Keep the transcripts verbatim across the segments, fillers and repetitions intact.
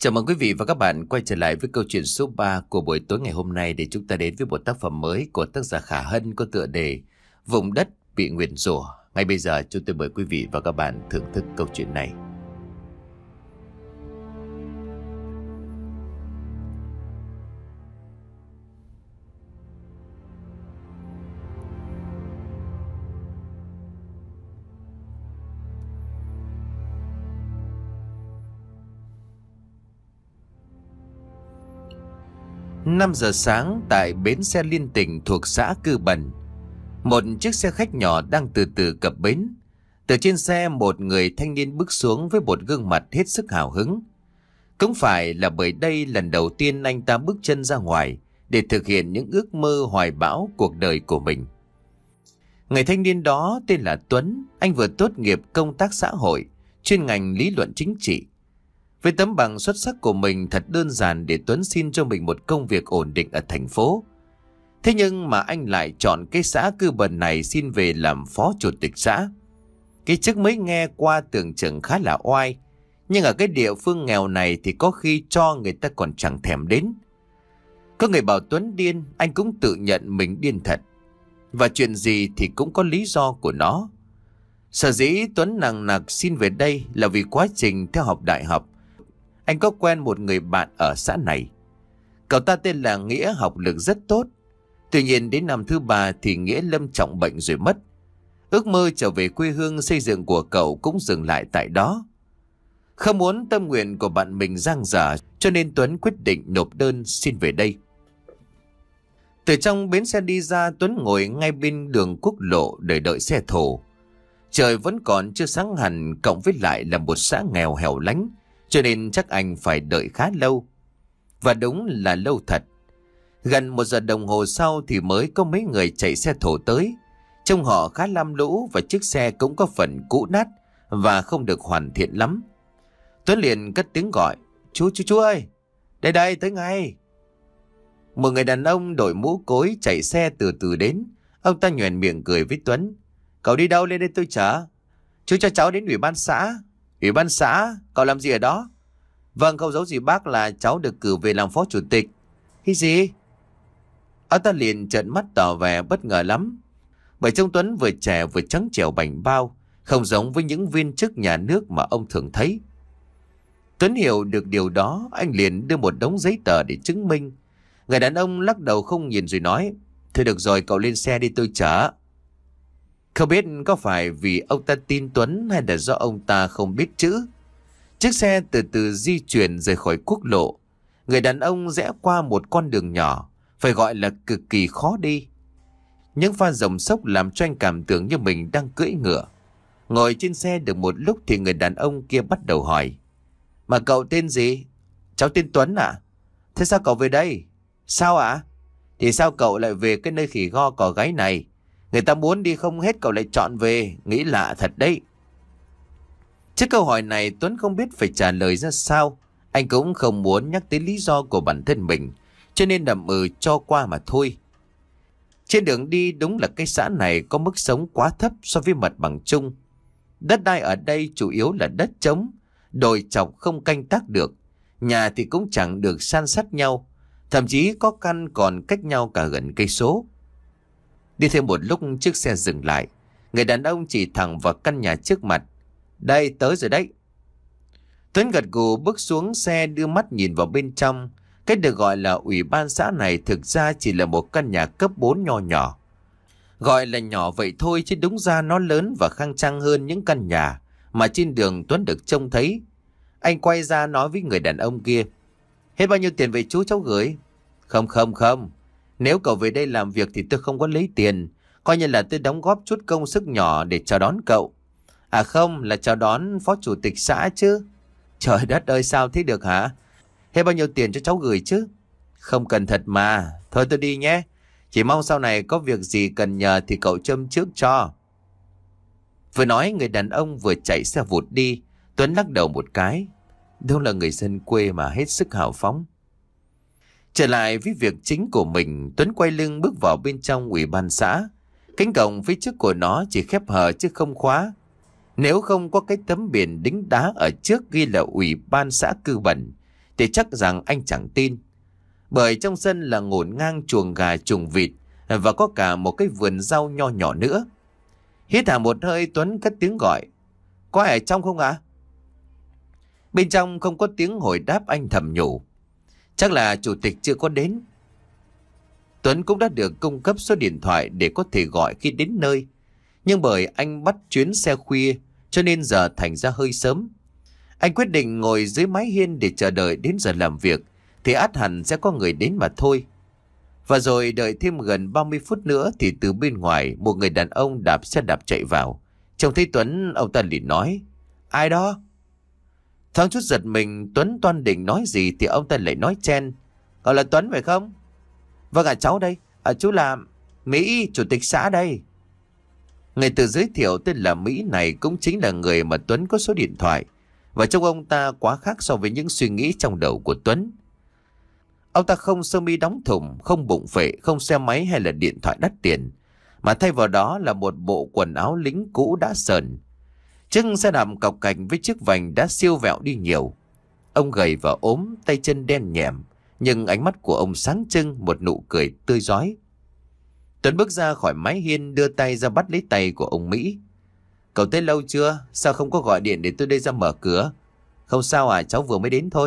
Chào mừng quý vị và các bạn quay trở lại với câu chuyện số ba của buổi tối ngày hôm nay để chúng ta đến với một tác phẩm mới của tác giả Khả Hân có tựa đề Vùng đất bị nguyền rủa. Ngay bây giờ chúng tôi mời quý vị và các bạn thưởng thức câu chuyện này. Năm giờ sáng tại bến xe liên tỉnh thuộc xã Cư Bần, một chiếc xe khách nhỏ đang từ từ cập bến. Từ trên xe một người thanh niên bước xuống với một gương mặt hết sức hào hứng. Cũng phải là bởi đây lần đầu tiên anh ta bước chân ra ngoài để thực hiện những ước mơ hoài bão cuộc đời của mình. Người thanh niên đó tên là Tuấn. Anh vừa tốt nghiệp công tác xã hội, chuyên ngành lý luận chính trị. Với tấm bằng xuất sắc của mình thật đơn giản để Tuấn xin cho mình một công việc ổn định ở thành phố. Thế nhưng mà anh lại chọn cái xã Cư Bần này xin về làm phó chủ tịch xã. Cái chức mới nghe qua tưởng chừng khá là oai, nhưng ở cái địa phương nghèo này thì có khi cho người ta còn chẳng thèm đến. Có người bảo Tuấn điên, anh cũng tự nhận mình điên thật. Và chuyện gì thì cũng có lý do của nó. Sở dĩ Tuấn nằng nặc xin về đây là vì quá trình theo học đại học anh có quen một người bạn ở xã này. Cậu ta tên là Nghĩa, học lực rất tốt. Tuy nhiên đến năm thứ ba thì Nghĩa lâm trọng bệnh rồi mất. Ước mơ trở về quê hương xây dựng của cậu cũng dừng lại tại đó. Không muốn tâm nguyện của bạn mình dang dở, cho nên Tuấn quyết định nộp đơn xin về đây. Từ trong bến xe đi ra, Tuấn ngồi ngay bên đường quốc lộ để đợi xe thổ. Trời vẫn còn chưa sáng hẳn, cộng với lại là một xã nghèo hẻo lánh, cho nên chắc anh phải đợi khá lâu. Và đúng là lâu thật. Gần một giờ đồng hồ sau thì mới có mấy người chạy xe thổ tới. Trông họ khá lam lũ và chiếc xe cũng có phần cũ nát và không được hoàn thiện lắm. Tuấn liền cất tiếng gọi: Chú, chú, chú ơi! Đây đây, tới ngay! Một người đàn ông đội mũ cối chạy xe từ từ đến. Ông ta nhoẻn miệng cười với Tuấn: Cậu đi đâu, lên đây tôi chở. Chú cho cháu đến ủy ban xã. Ủy ban xã? Cậu làm gì ở đó? Vâng, không giấu gì bác là cháu được cử về làm phó chủ tịch. Cái gì? Ông ta liền trợn mắt tỏ vẻ bất ngờ lắm. Bởi trông Tuấn vừa trẻ vừa trắng trẻo bảnh bao, không giống với những viên chức nhà nước mà ông thường thấy. Tuấn hiểu được điều đó, anh liền đưa một đống giấy tờ để chứng minh. Người đàn ông lắc đầu không nhìn rồi nói: Thôi được rồi, cậu lên xe đi tôi chở. Không biết có phải vì ông ta tin Tuấn hay là do ông ta không biết chữ. Chiếc xe từ từ di chuyển rời khỏi quốc lộ. Người đàn ông rẽ qua một con đường nhỏ, phải gọi là cực kỳ khó đi. Những pha dòng sốc làm cho anh cảm tưởng như mình đang cưỡi ngựa. Ngồi trên xe được một lúc thì người đàn ông kia bắt đầu hỏi: Mà cậu tên gì? Cháu tên Tuấn ạ. À? Thế sao cậu về đây? Sao ạ? À? Thì sao cậu lại về cái nơi khỉ go cò gáy này? Người ta muốn đi không hết cậu lại chọn về, nghĩ lạ thật đấy. Trước câu hỏi này Tuấn không biết phải trả lời ra sao. Anh cũng không muốn nhắc tới lý do của bản thân mình, cho nên đầm ừ cho qua mà thôi. Trên đường đi đúng là cái xã này có mức sống quá thấp so với mặt bằng chung. Đất đai ở đây chủ yếu là đất trống, đồi chọc không canh tác được. Nhà thì cũng chẳng được san sát nhau, thậm chí có căn còn cách nhau cả gần cây số. Đi thêm một lúc chiếc xe dừng lại. Người đàn ông chỉ thẳng vào căn nhà trước mặt: Đây, tới rồi đấy. Tuấn gật gù bước xuống xe, đưa mắt nhìn vào bên trong. Cái được gọi là ủy ban xã này thực ra chỉ là một căn nhà cấp bốn nho nhỏ. Gọi là nhỏ vậy thôi chứ đúng ra nó lớn và khang trang hơn những căn nhà mà trên đường Tuấn được trông thấy. Anh quay ra nói với người đàn ông kia: Hết bao nhiêu tiền về chú cháu gửi? Không không không. Nếu cậu về đây làm việc thì tôi không có lấy tiền. Coi như là tôi đóng góp chút công sức nhỏ để chào đón cậu. À không, là chào đón phó chủ tịch xã chứ. Trời đất ơi, sao thế được hả? Hết bao nhiêu tiền cho cháu gửi chứ? Không cần thật mà. Thôi tôi đi nhé. Chỉ mong sau này có việc gì cần nhờ thì cậu châm trước cho. Vừa nói người đàn ông vừa chạy xe vụt đi. Tuấn lắc đầu một cái. Đâu là người dân quê mà hết sức hào phóng. Trở lại với việc chính của mình, Tuấn quay lưng bước vào bên trong ủy ban xã. Cánh cổng phía trước của nó chỉ khép hờ chứ không khóa. Nếu không có cái tấm biển đính đá ở trước ghi là ủy ban xã Cư Bần thì chắc rằng anh chẳng tin. Bởi trong sân là ngổn ngang chuồng gà chuồng vịt và có cả một cái vườn rau nho nhỏ nữa. Hít thả một hơi, Tuấn cất tiếng gọi: "Có ai ở trong không ạ?" À? Bên trong không có tiếng hồi đáp. Anh thầm nhủ: chắc là chủ tịch chưa có đến. Tuấn cũng đã được cung cấp số điện thoại để có thể gọi khi đến nơi. Nhưng bởi anh bắt chuyến xe khuya cho nên giờ thành ra hơi sớm. Anh quyết định ngồi dưới mái hiên để chờ đợi đến giờ làm việc thì ắt hẳn sẽ có người đến mà thôi. Và rồi đợi thêm gần ba mươi phút nữa thì từ bên ngoài một người đàn ông đạp xe đạp chạy vào. Trông thấy Tuấn, ông ta liền nói: "Ai đó?" Thoáng chút giật mình, Tuấn toan định nói gì thì ông ta lại nói chen: "Gọi là Tuấn phải không?" "Vâng ạ, cháu đây. À, chú là Mỹ, chủ tịch xã đây." Người tự giới thiệu tên là Mỹ này cũng chính là người mà Tuấn có số điện thoại. Và trông ông ta quá khác so với những suy nghĩ trong đầu của Tuấn. Ông ta không sơ mi đóng thùng, không bụng phệ, không xe máy hay là điện thoại đắt tiền, mà thay vào đó là một bộ quần áo lính cũ đã sờn. Chiếc xe đạp cọc cành với chiếc vành đã siêu vẹo đi nhiều. Ông gầy và ốm, tay chân đen nhẻm, nhưng ánh mắt của ông sáng trưng, một nụ cười tươi rói. Tuấn bước ra khỏi mái hiên, đưa tay ra bắt lấy tay của ông Mỹ. "Cậu tới lâu chưa? Sao không có gọi điện để tôi đây ra mở cửa?" "Không sao à, cháu vừa mới đến thôi."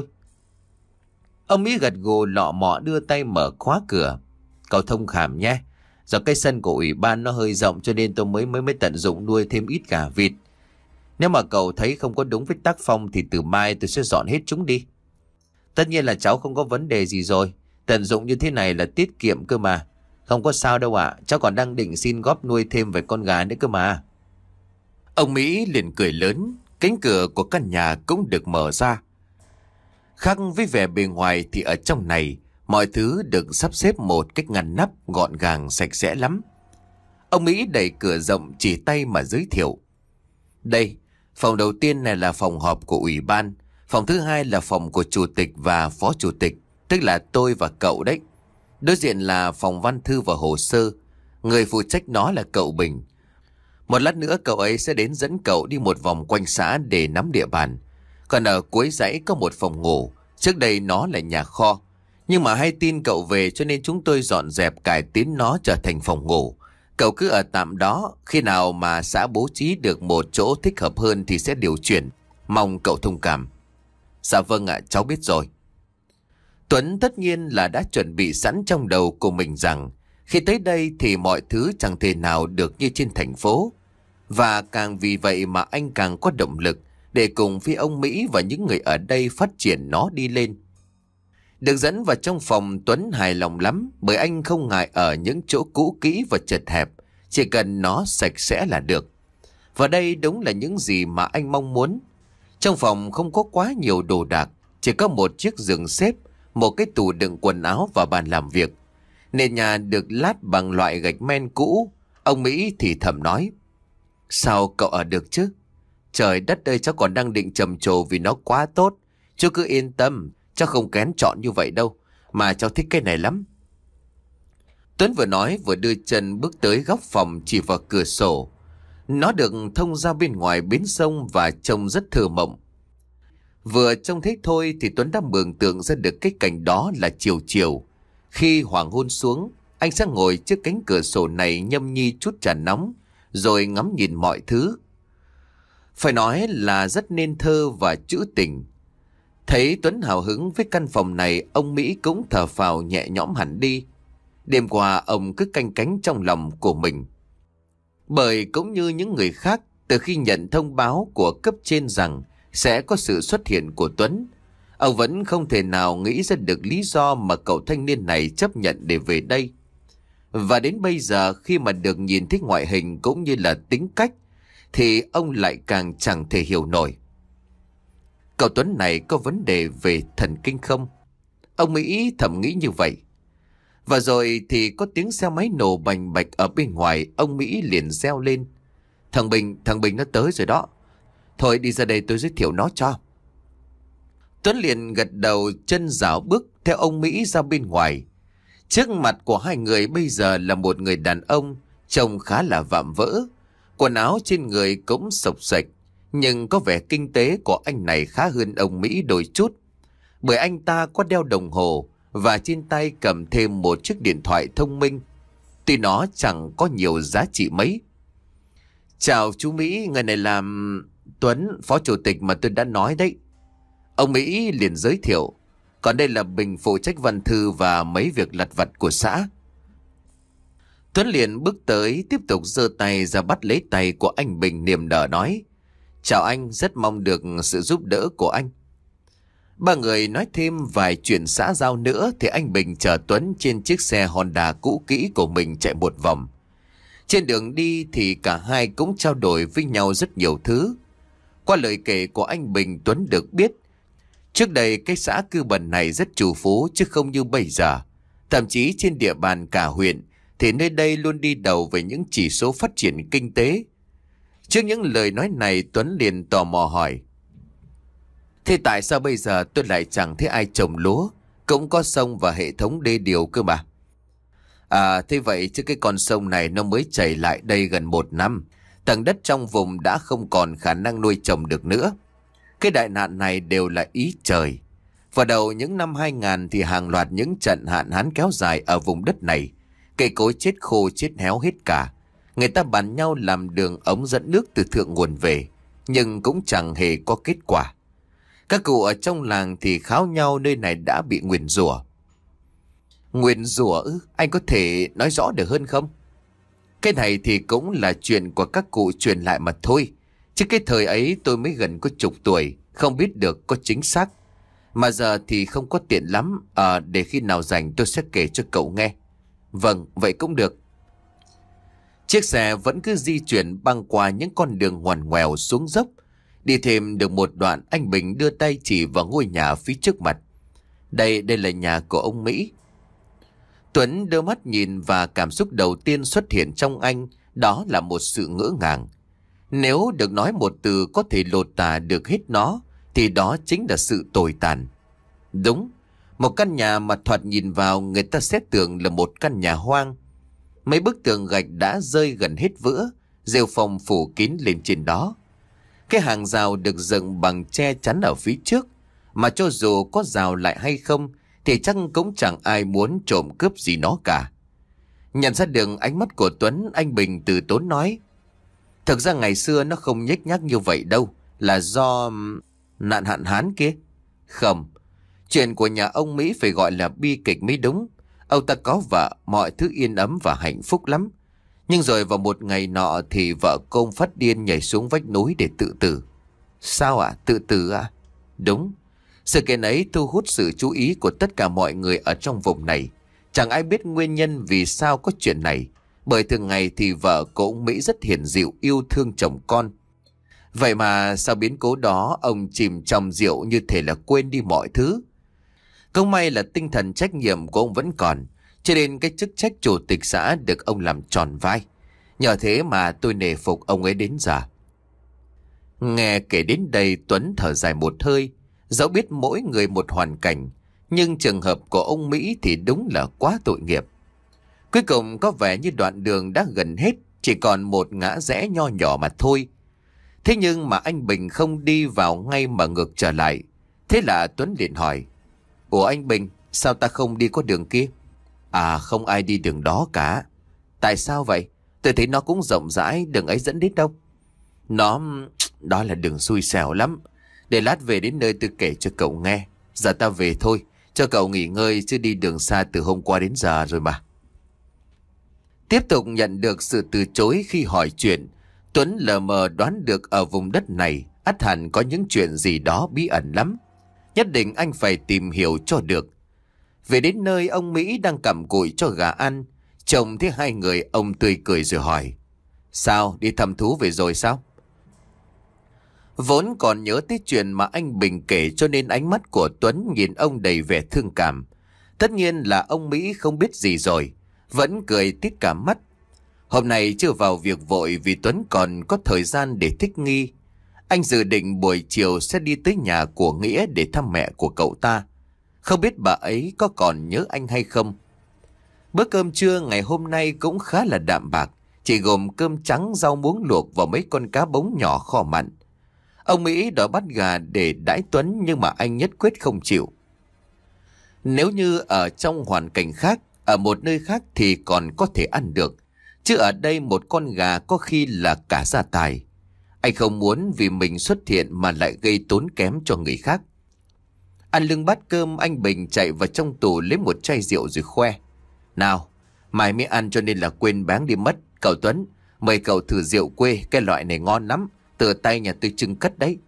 Ông Mỹ gật gù lọ mọ đưa tay mở khóa cửa. "Cậu thông cảm nhé. Do cái sân của ủy ban nó hơi rộng cho nên tôi mới mới mới tận dụng nuôi thêm ít gà vịt. Nếu mà cậu thấy không có đúng với tác phong thì từ mai tôi sẽ dọn hết chúng đi." "Tất nhiên là cháu không có vấn đề gì rồi. Tận dụng như thế này là tiết kiệm cơ mà. Không có sao đâu ạ. Cháu còn đang định xin góp nuôi thêm vài con gà nữa cơ mà." Ông Mỹ liền cười lớn. Cánh cửa của căn nhà cũng được mở ra. Khác với vẻ bề ngoài thì ở trong này mọi thứ được sắp xếp một cách ngăn nắp, gọn gàng, sạch sẽ lắm. Ông Mỹ đẩy cửa rộng, chỉ tay mà giới thiệu: "Đây, phòng đầu tiên này là phòng họp của ủy ban. Phòng thứ hai là phòng của chủ tịch và phó chủ tịch, tức là tôi và cậu đấy. Đối diện là phòng văn thư và hồ sơ. Người phụ trách nó là cậu Bình. Một lát nữa cậu ấy sẽ đến dẫn cậu đi một vòng quanh xã để nắm địa bàn. Còn ở cuối dãy có một phòng ngủ. Trước đây nó là nhà kho. Nhưng mà hay tin cậu về cho nên chúng tôi dọn dẹp cải tiến nó trở thành phòng ngủ. Cậu cứ ở tạm đó. Khi nào mà xã bố trí được một chỗ thích hợp hơn thì sẽ điều chuyển. Mong cậu thông cảm." "Dạ vâng ạ, cháu biết rồi." Tuấn tất nhiên là đã chuẩn bị sẵn trong đầu của mình rằng khi tới đây thì mọi thứ chẳng thể nào được như trên thành phố. Và càng vì vậy mà anh càng có động lực để cùng với ông Mỹ và những người ở đây phát triển nó đi lên. Được dẫn vào trong phòng, Tuấn hài lòng lắm bởi anh không ngại ở những chỗ cũ kỹ và chật hẹp, chỉ cần nó sạch sẽ là được. Và đây đúng là những gì mà anh mong muốn. Trong phòng không có quá nhiều đồ đạc, chỉ có một chiếc giường xếp, một cái tủ đựng quần áo và bàn làm việc. Nền nhà được lát bằng loại gạch men cũ. Ông Mỹ thì thầm nói: "Sao cậu ở được chứ? Trời đất ơi, cháu còn đang định trầm trồ vì nó quá tốt. Chú cứ yên tâm, cháu không kén chọn như vậy đâu. Mà cháu thích cái này lắm." Tuấn vừa nói vừa đưa chân bước tới góc phòng, chỉ vào cửa sổ. Nó được thông ra bên ngoài bến sông và trông rất thơ mộng. Vừa trông thấy thôi thì Tuấn đã mường tượng ra được cái cảnh đó là chiều chiều. Khi hoàng hôn xuống, anh sẽ ngồi trước cánh cửa sổ này nhâm nhi chút trà nóng, rồi ngắm nhìn mọi thứ. Phải nói là rất nên thơ và trữ tình. Thấy Tuấn hào hứng với căn phòng này, ông Mỹ cũng thở phào nhẹ nhõm hẳn đi. Đêm qua ông cứ canh cánh trong lòng của mình. Bởi cũng như những người khác, từ khi nhận thông báo của cấp trên rằng sẽ có sự xuất hiện của Tuấn, ông vẫn không thể nào nghĩ ra được lý do mà cậu thanh niên này chấp nhận để về đây. Và đến bây giờ khi mà được nhìn thấy ngoại hình cũng như là tính cách thì ông lại càng chẳng thể hiểu nổi. Cậu Tuấn này có vấn đề về thần kinh không? Ông Mỹ thầm nghĩ như vậy. Và rồi thì có tiếng xe máy nổ bành bạch ở bên ngoài. Ông Mỹ liền reo lên: Thằng Bình, thằng Bình nó tới rồi đó. Thôi đi ra đây tôi giới thiệu nó cho." Tuấn liền gật đầu, chân rảo bước theo ông Mỹ ra bên ngoài. Trước mặt của hai người bây giờ là một người đàn ông trông khá là vạm vỡ. Quần áo trên người cũng xộc xệch, nhưng có vẻ kinh tế của anh này khá hơn ông Mỹ đôi chút. bởi anh ta có đeo đồng hồ và trên tay cầm thêm một chiếc điện thoại thông minh. Tuy nó chẳng có nhiều giá trị mấy. Chào chú Mỹ, người này là Tuấn, phó chủ tịch mà tôi đã nói đấy. Ông Mỹ liền giới thiệu. Còn đây là Bình phụ trách văn thư và mấy việc lặt vặt của xã. Tuấn liền bước tới, tiếp tục giơ tay ra bắt lấy tay của anh Bình, niềm nở nói: Chào anh, rất mong được sự giúp đỡ của anh. Ba người nói thêm vài chuyện xã giao nữa thì anh Bình chở Tuấn trên chiếc xe Honda cũ kỹ của mình chạy một vòng. Trên đường đi thì cả hai cũng trao đổi với nhau rất nhiều thứ. Qua lời kể của anh Bình, Tuấn được biết trước đây cái xã Cư Bần này rất trù phú chứ không như bây giờ. Thậm chí trên địa bàn cả huyện thì nơi đây luôn đi đầu về những chỉ số phát triển kinh tế. Trước những lời nói này, Tuấn liền tò mò hỏi: Thế tại sao bây giờ tôi lại chẳng thấy ai trồng lúa, cũng có sông và hệ thống đê điều cơ mà? À, thế vậy chứ cái con sông này nó mới chảy lại đây gần một năm. Tầng đất trong vùng đã không còn khả năng nuôi trồng được nữa. Cái đại nạn này đều là ý trời. Vào đầu những năm hai nghìn thì hàng loạt những trận hạn hán kéo dài ở vùng đất này. Cây cối chết khô chết héo hết cả. Người ta bàn nhau làm đường ống dẫn nước từ thượng nguồn về, nhưng cũng chẳng hề có kết quả. Các cụ ở trong làng thì kháo nhau nơi này đã bị nguyền rủa. Nguyền rủa ư? Anh có thể nói rõ được hơn không? Cái này thì cũng là chuyện của các cụ truyền lại mà thôi. Chứ cái thời ấy tôi mới gần có chục tuổi, không biết được có chính xác. Mà giờ thì không có tiện lắm. À, để khi nào rảnh tôi sẽ kể cho cậu nghe. Vâng, vậy cũng được. Chiếc xe vẫn cứ di chuyển băng qua những con đường ngoằn ngoèo xuống dốc. Đi thêm được một đoạn, anh Bình đưa tay chỉ vào ngôi nhà phía trước mặt. Đây, đây là nhà của ông Mỹ. Tuấn đưa mắt nhìn và cảm xúc đầu tiên xuất hiện trong anh đó là một sự ngỡ ngàng. Nếu được nói một từ có thể lột tả được hết nó thì đó chính là sự tồi tàn. Đúng, một căn nhà mà thoạt nhìn vào người ta sẽ tưởng là một căn nhà hoang. Mấy bức tường gạch đã rơi gần hết vữa, rêu phong phủ kín lên trên đó. Cái hàng rào được dựng bằng che chắn ở phía trước, mà cho dù có rào lại hay không thì chắc cũng chẳng ai muốn trộm cướp gì nó cả. Nhận ra được ánh mắt của Tuấn, anh Bình từ tốn nói: Thực ra ngày xưa nó không nhếch nhác như vậy đâu, là do nạn hạn hán kia. Không, chuyện của nhà ông Mỹ phải gọi là bi kịch mới đúng. Ông ta có vợ, mọi thứ yên ấm và hạnh phúc lắm. Nhưng rồi vào một ngày nọ thì vợ cô phát điên nhảy xuống vách núi để tự tử. Sao ạ? À? Tự tử à? Đúng. Sự kiện ấy thu hút sự chú ý của tất cả mọi người ở trong vùng này. Chẳng ai biết nguyên nhân vì sao có chuyện này. Bởi thường ngày thì vợ của ông Mỹ rất hiền dịu, yêu thương chồng con. Vậy mà sau biến cố đó, ông chìm trong rượu như thể là quên đi mọi thứ. Không may là tinh thần trách nhiệm của ông vẫn còn, cho nên cái chức trách chủ tịch xã được ông làm tròn vai. Nhờ thế mà tôi nể phục ông ấy đến giờ. Nghe kể đến đây, Tuấn thở dài một hơi. Dẫu biết mỗi người một hoàn cảnh, nhưng trường hợp của ông Mỹ thì đúng là quá tội nghiệp. Cuối cùng có vẻ như đoạn đường đã gần hết, chỉ còn một ngã rẽ nho nhỏ mà thôi. Thế nhưng mà anh Bình không đi vào ngay mà ngược trở lại. Thế là Tuấn liền hỏi: Ủa anh Bình, sao ta không đi qua đường kia? À, không ai đi đường đó cả. Tại sao vậy? Tôi thấy nó cũng rộng rãi, đường ấy dẫn đến đâu? Nó... đó là đường xui xẻo lắm. Để lát về đến nơi tôi kể cho cậu nghe. Giờ ta về thôi, cho cậu nghỉ ngơi chứ đi đường xa từ hôm qua đến giờ rồi mà. Tiếp tục nhận được sự từ chối khi hỏi chuyện, Tuấn lờ mờ đoán được ở vùng đất này ắt hẳn có những chuyện gì đó bí ẩn lắm. Nhất định anh phải tìm hiểu cho được. Về đến nơi, ông Mỹ đang cặm cụi cho gà ăn. Chồng thấy hai người, ông tươi cười rồi hỏi: Sao, đi thăm thú về rồi sao? Vốn còn nhớ tới chuyện mà anh Bình kể, cho nên ánh mắt của Tuấn nhìn ông đầy vẻ thương cảm. Tất nhiên là ông Mỹ không biết gì rồi, vẫn cười tít cả mắt. Hôm nay chưa vào việc vội vì Tuấn còn có thời gian để thích nghi. Anh dự định buổi chiều sẽ đi tới nhà của Nghĩa để thăm mẹ của cậu ta. Không biết bà ấy có còn nhớ anh hay không. Bữa cơm trưa ngày hôm nay cũng khá là đạm bạc, chỉ gồm cơm trắng, rau muống luộc và mấy con cá bống nhỏ kho mặn. Ông Mỹ đòi bắt gà để đãi Tuấn, nhưng mà anh nhất quyết không chịu. Nếu như ở trong hoàn cảnh khác, ở một nơi khác thì còn có thể ăn được. Chứ ở đây một con gà có khi là cả gia tài. Anh không muốn vì mình xuất hiện mà lại gây tốn kém cho người khác. Ăn lưng bát cơm, anh Bình chạy vào trong tủ lấy một chai rượu rồi khoe. Nào, mai mới ăn cho nên là quên bán đi mất. Cậu Tuấn, mời cậu thử rượu quê, cái loại này ngon lắm. Từ tay nhà tôi trưng cất đấy.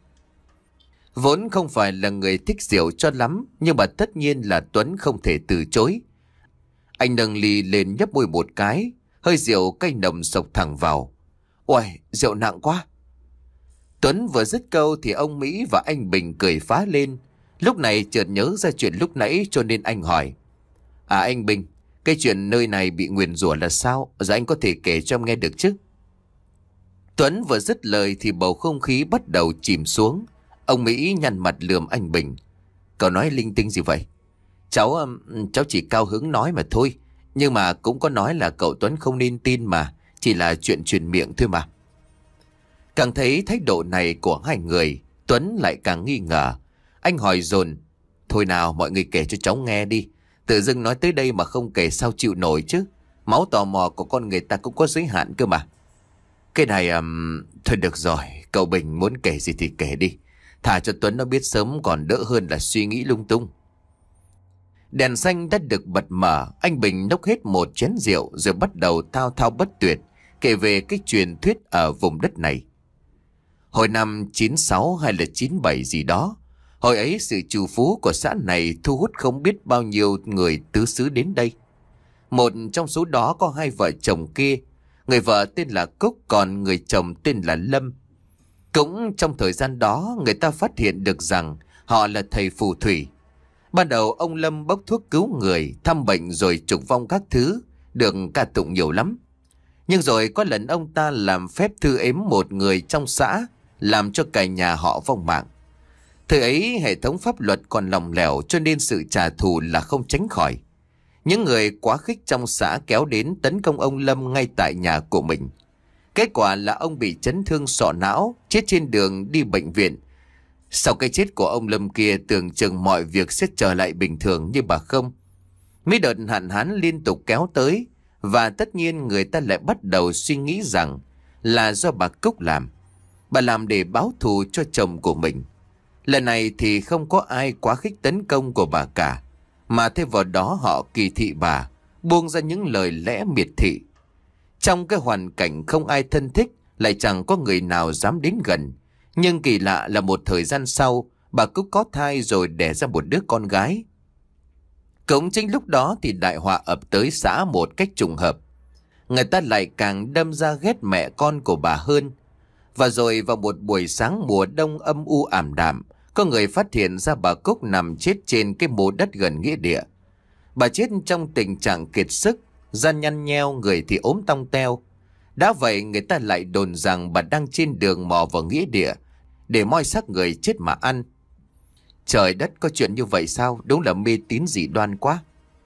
Vốn không phải là người thích rượu cho lắm, nhưng mà tất nhiên là Tuấn không thể từ chối. Anh nâng ly lên nhấp môi một cái, hơi rượu cay nồng sộc thẳng vào. Ôi, rượu nặng quá. Tuấn vừa dứt câu thì ông Mỹ và anh Bình cười phá lên. Lúc này chợt nhớ ra chuyện lúc nãy cho nên anh hỏi. À anh Bình, cái chuyện nơi này bị nguyền rủa là sao? Giờ anh có thể kể cho em nghe được chứ? Tuấn vừa dứt lời thì bầu không khí bắt đầu chìm xuống. Ông Mỹ nhăn mặt lườm anh Bình. Cậu nói linh tinh gì vậy? Cháu cháu chỉ cao hứng nói mà thôi. Nhưng mà cũng có nói là cậu Tuấn không nên tin mà. Chỉ là chuyện truyền miệng thôi mà. Càng thấy thái độ này của hai người, Tuấn lại càng nghi ngờ. Anh hỏi dồn. Thôi nào mọi người kể cho cháu nghe đi. Tự dưng nói tới đây mà không kể sao chịu nổi chứ. Máu tò mò của con người ta cũng có giới hạn cơ mà. Cái này um, thôi được rồi. Cậu Bình muốn kể gì thì kể đi. Thà cho Tuấn nó biết sớm còn đỡ hơn là suy nghĩ lung tung. Đèn xanh đã được bật mở. Anh Bình nốc hết một chén rượu rồi bắt đầu thao thao bất tuyệt kể về cái truyền thuyết ở vùng đất này. Hồi năm chín sáu hay là chín bảy gì đó, hồi ấy sự trù phú của xã này thu hút không biết bao nhiêu người tứ xứ đến đây. Một trong số đó có hai vợ chồng kia. Người vợ tên là Cúc, còn người chồng tên là Lâm. Cũng trong thời gian đó, người ta phát hiện được rằng họ là thầy phù thủy. Ban đầu ông Lâm bốc thuốc cứu người, thăm bệnh rồi trục vong các thứ, được ca tụng nhiều lắm. Nhưng rồi có lần ông ta làm phép thư ếm một người trong xã, làm cho cả nhà họ vong mạng. Thời ấy hệ thống pháp luật còn lỏng lẻo cho nên sự trả thù là không tránh khỏi. Những người quá khích trong xã kéo đến tấn công ông Lâm ngay tại nhà của mình. Kết quả là ông bị chấn thương sọ não, chết trên đường đi bệnh viện. Sau cái chết của ông Lâm kia tưởng chừng mọi việc sẽ trở lại bình thường, nhưng bà không. Mấy đợt hạn hán liên tục kéo tới, và tất nhiên người ta lại bắt đầu suy nghĩ rằng là do bà Cúc làm. Bà làm để báo thù cho chồng của mình. Lần này thì không có ai quá khích tấn công của bà cả, mà thêm vào đó họ kỳ thị bà, buông ra những lời lẽ miệt thị. Trong cái hoàn cảnh không ai thân thích, lại chẳng có người nào dám đến gần. Nhưng kỳ lạ là một thời gian sau, bà Cúc có thai rồi đẻ ra một đứa con gái. Cũng chính lúc đó thì đại họa ập tới xã một cách trùng hợp. Người ta lại càng đâm ra ghét mẹ con của bà hơn. Và rồi vào một buổi sáng mùa đông âm u ảm đạm, có người phát hiện ra bà Cúc nằm chết trên cái mộ đất gần nghĩa địa. Bà chết trong tình trạng kiệt sức, da nhăn nheo, người thì ốm tong teo. Đã vậy người ta lại đồn rằng bà đang trên đường mò vào nghĩa địa để moi xác người chết mà ăn. Trời đất, có chuyện như vậy sao? Đúng là mê tín dị đoan quá.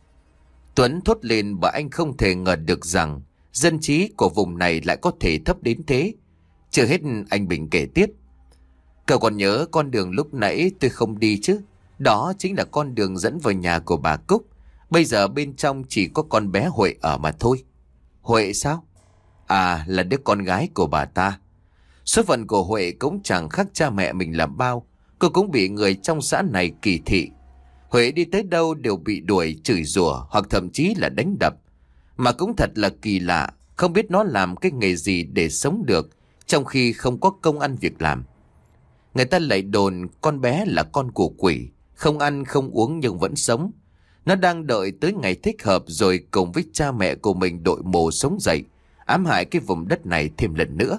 Tuấn thốt lên bởi anh không thể ngờ được rằng dân trí của vùng này lại có thể thấp đến thế. Chưa hết, anh Bình kể tiếp. Cậu còn nhớ con đường lúc nãy tôi không đi chứ? Đó chính là con đường dẫn vào nhà của bà Cúc. Bây giờ bên trong chỉ có con bé Huệ ở mà thôi. Huệ sao? À, là đứa con gái của bà ta. Số phận của Huệ cũng chẳng khác cha mẹ mình làm bao. Cô cũng bị người trong xã này kỳ thị. Huệ đi tới đâu đều bị đuổi, chửi rủa hoặc thậm chí là đánh đập. Mà cũng thật là kỳ lạ, không biết nó làm cái nghề gì để sống được, trong khi không có công ăn việc làm. Người ta lại đồn con bé là con của quỷ, không ăn không uống nhưng vẫn sống. Nó đang đợi tới ngày thích hợp rồi cùng với cha mẹ của mình đội mồ sống dậy, ám hại cái vùng đất này thêm lần nữa.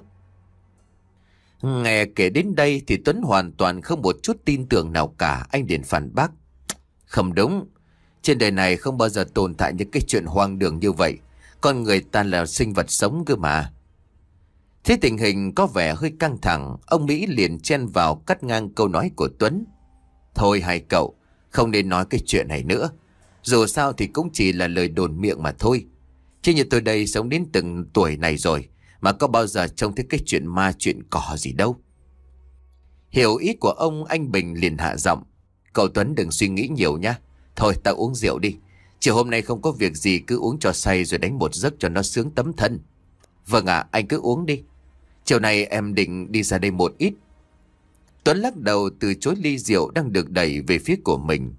Nghe kể đến đây thì Tuấn hoàn toàn không một chút tin tưởng nào cả. Anh liền phản bác. Không đúng. Trên đời này không bao giờ tồn tại những cái chuyện hoang đường như vậy. Con người ta là sinh vật sống cơ mà. Thế tình hình có vẻ hơi căng thẳng, ông Mỹ liền chen vào cắt ngang câu nói của Tuấn. Thôi hai cậu, không nên nói cái chuyện này nữa. Dù sao thì cũng chỉ là lời đồn miệng mà thôi. Chứ như tôi đây sống đến từng tuổi này rồi, mà có bao giờ trông thấy cái chuyện ma chuyện cỏ gì đâu. Hiểu ý của ông, anh Bình liền hạ giọng. Cậu Tuấn đừng suy nghĩ nhiều nhá. Thôi tao uống rượu đi. Chiều hôm nay không có việc gì, cứ uống cho say rồi đánh một giấc cho nó sướng tấm thân. Vâng ạ, anh cứ uống đi. Chiều nay em định đi ra đây một ít. Tuấn lắc đầu từ chối ly rượu đang được đẩy về phía của mình.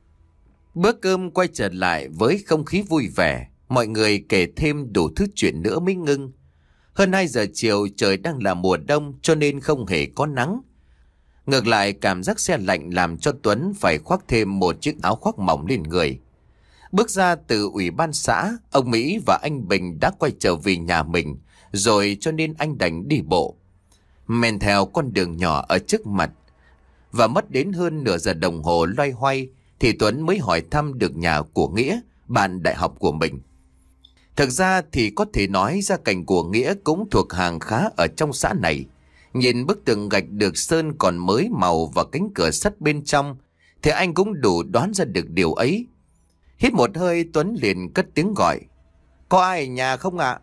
Bữa cơm quay trở lại với không khí vui vẻ. Mọi người kể thêm đủ thứ chuyện nữa mới ngưng. Hơn hai giờ chiều, trời đang là mùa đông cho nên không hề có nắng. Ngược lại, cảm giác se lạnh làm cho Tuấn phải khoác thêm một chiếc áo khoác mỏng lên người. Bước ra từ ủy ban xã, ông Mỹ và anh Bình đã quay trở về nhà mình, rồi cho nên anh đành đi bộ. Men theo con đường nhỏ ở trước mặt, và mất đến hơn nửa giờ đồng hồ loay hoay, thì Tuấn mới hỏi thăm được nhà của Nghĩa, bạn đại học của mình. Thực ra thì có thể nói gia cảnh của Nghĩa cũng thuộc hàng khá ở trong xã này. Nhìn bức tường gạch được sơn còn mới màu và cánh cửa sắt bên trong, thì anh cũng đủ đoán ra được điều ấy. Hít một hơi, Tuấn liền cất tiếng gọi. Có ai ở nhà không ạ?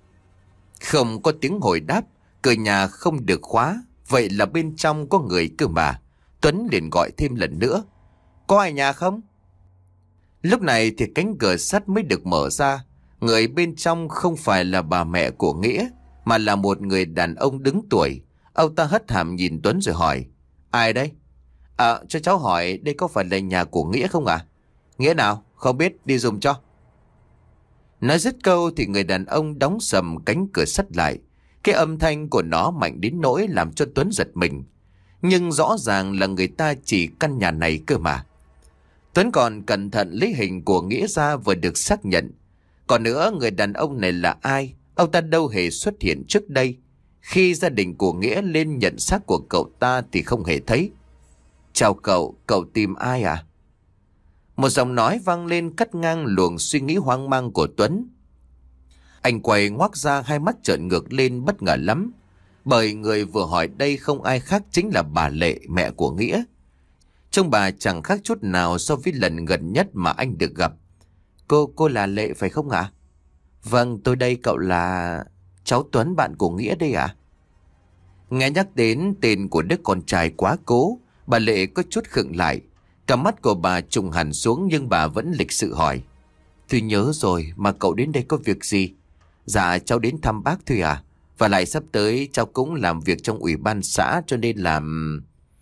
Không có tiếng hồi đáp, cửa nhà không được khóa, vậy là bên trong có người cơ mà. Tuấn liền gọi thêm lần nữa. Có ai nhà không? Lúc này thì cánh cửa sắt mới được mở ra. Người bên trong không phải là bà mẹ của Nghĩa, mà là một người đàn ông đứng tuổi. Ông ta hất hàm nhìn Tuấn rồi hỏi. Ai đây? À, cho cháu hỏi đây có phải là nhà của Nghĩa không ạ? À? Nghĩa nào? Không biết, đi dùng cho. Nói dứt câu thì người đàn ông đóng sầm cánh cửa sắt lại. Cái âm thanh của nó mạnh đến nỗi làm cho Tuấn giật mình. Nhưng rõ ràng là người ta chỉ căn nhà này cơ mà. Tuấn còn cẩn thận lấy hình của Nghĩa ra vừa được xác nhận. Còn nữa, người đàn ông này là ai? Ông ta đâu hề xuất hiện trước đây. Khi gia đình của Nghĩa lên nhận xác của cậu ta thì không hề thấy. Chào cậu, cậu tìm ai à? Một giọng nói vang lên cắt ngang luồng suy nghĩ hoang mang của Tuấn. Anh quay ngoác ra, hai mắt trợn ngược lên bất ngờ lắm. Bởi người vừa hỏi đây không ai khác chính là bà Lệ, mẹ của Nghĩa. Trông bà chẳng khác chút nào so với lần gần nhất mà anh được gặp. Cô, cô là Lệ phải không ạ? Vâng, tôi đây, cậu là... Cháu Tuấn, bạn của Nghĩa đây ạ. Nghe nhắc đến tên của đứa con trai quá cố, bà Lệ có chút khựng lại. Cả mắt của bà trùng hẳn xuống nhưng bà vẫn lịch sự hỏi. Tôi nhớ rồi, mà cậu đến đây có việc gì? Dạ, cháu đến thăm bác thôi à. Và lại sắp tới cháu cũng làm việc trong ủy ban xã cho nên làm...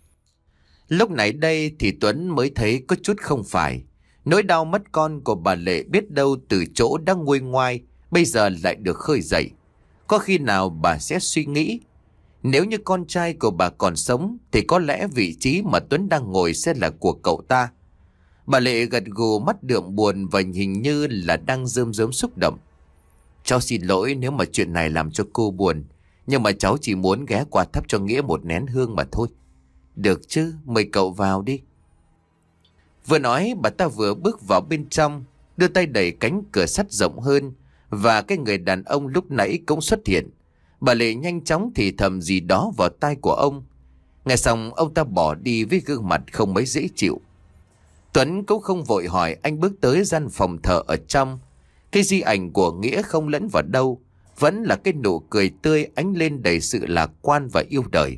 Lúc nãy đây thì Tuấn mới thấy có chút không phải. Nỗi đau mất con của bà Lệ biết đâu từ chỗ đang nguôi ngoai, bây giờ lại được khơi dậy. Có khi nào bà sẽ suy nghĩ, nếu như con trai của bà còn sống thì có lẽ vị trí mà Tuấn đang ngồi sẽ là của cậu ta. Bà Lệ gật gù, mắt đượm buồn và hình như là đang rơm rớm xúc động. Cháu xin lỗi nếu mà chuyện này làm cho cô buồn, nhưng mà cháu chỉ muốn ghé qua thắp cho Nghĩa một nén hương mà thôi. Được chứ, mời cậu vào đi. Vừa nói bà ta vừa bước vào bên trong, đưa tay đẩy cánh cửa sắt rộng hơn, và cái người đàn ông lúc nãy cũng xuất hiện. Bà Lệ nhanh chóng thì thầm gì đó vào tai của ông. Nghe xong ông ta bỏ đi với gương mặt không mấy dễ chịu. Tuấn cũng không vội hỏi, anh bước tới gian phòng thờ ở trong. Cái di ảnh của Nghĩa không lẫn vào đâu, vẫn là cái nụ cười tươi ánh lên đầy sự lạc quan và yêu đời.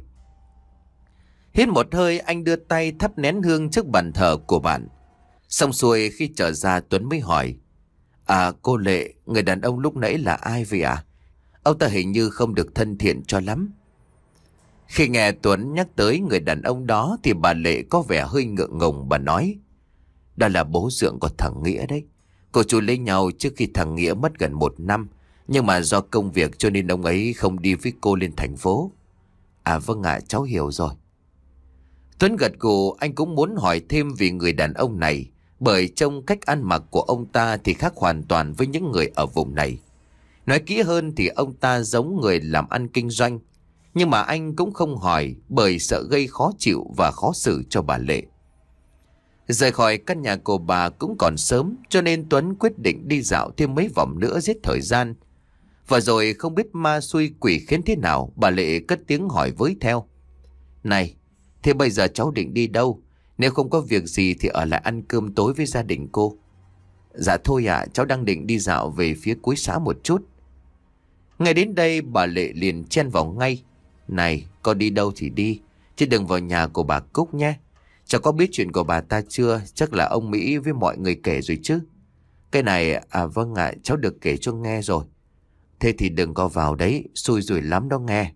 Hít một hơi, anh đưa tay thắp nén hương trước bàn thờ của bạn. Xong xuôi khi trở ra, Tuấn mới hỏi. À, cô Lệ, người đàn ông lúc nãy là ai vậy ạ? À? Ông ta hình như không được thân thiện cho lắm. Khi nghe Tuấn nhắc tới người đàn ông đó thì bà Lệ có vẻ hơi ngượng ngùng. Bà nói, đó là bố dượng của thằng Nghĩa đấy. Cô chú lấy nhau trước khi thằng Nghĩa mất gần một năm. Nhưng mà do công việc cho nên ông ấy không đi với cô lên thành phố. À vâng ạ, cháu hiểu rồi. Tuấn gật gù, anh cũng muốn hỏi thêm về người đàn ông này. Bởi trong cách ăn mặc của ông ta thì khác hoàn toàn với những người ở vùng này. Nói kỹ hơn thì ông ta giống người làm ăn kinh doanh. Nhưng mà anh cũng không hỏi bởi sợ gây khó chịu và khó xử cho bà Lệ. Rời khỏi căn nhà của bà cũng còn sớm, cho nên Tuấn quyết định đi dạo thêm mấy vòng nữa giết thời gian. Và rồi không biết ma xui quỷ khiến thế nào, bà Lệ cất tiếng hỏi với theo. Này, thế bây giờ cháu định đi đâu? Nếu không có việc gì thì ở lại ăn cơm tối với gia đình cô. Dạ thôi ạ, cháu đang định đi dạo về phía cuối xã một chút. Ngay đến đây bà Lệ liền chen vào ngay. Này, con đi đâu thì đi, chứ đừng vào nhà của bà Cúc nhé. Cháu có biết chuyện của bà ta chưa? Chắc là ông Mỹ với mọi người kể rồi chứ. Cái này, à vâng ạ, cháu được kể cho nghe rồi. Thế thì đừng có vào đấy, xui rủi lắm đó nghe.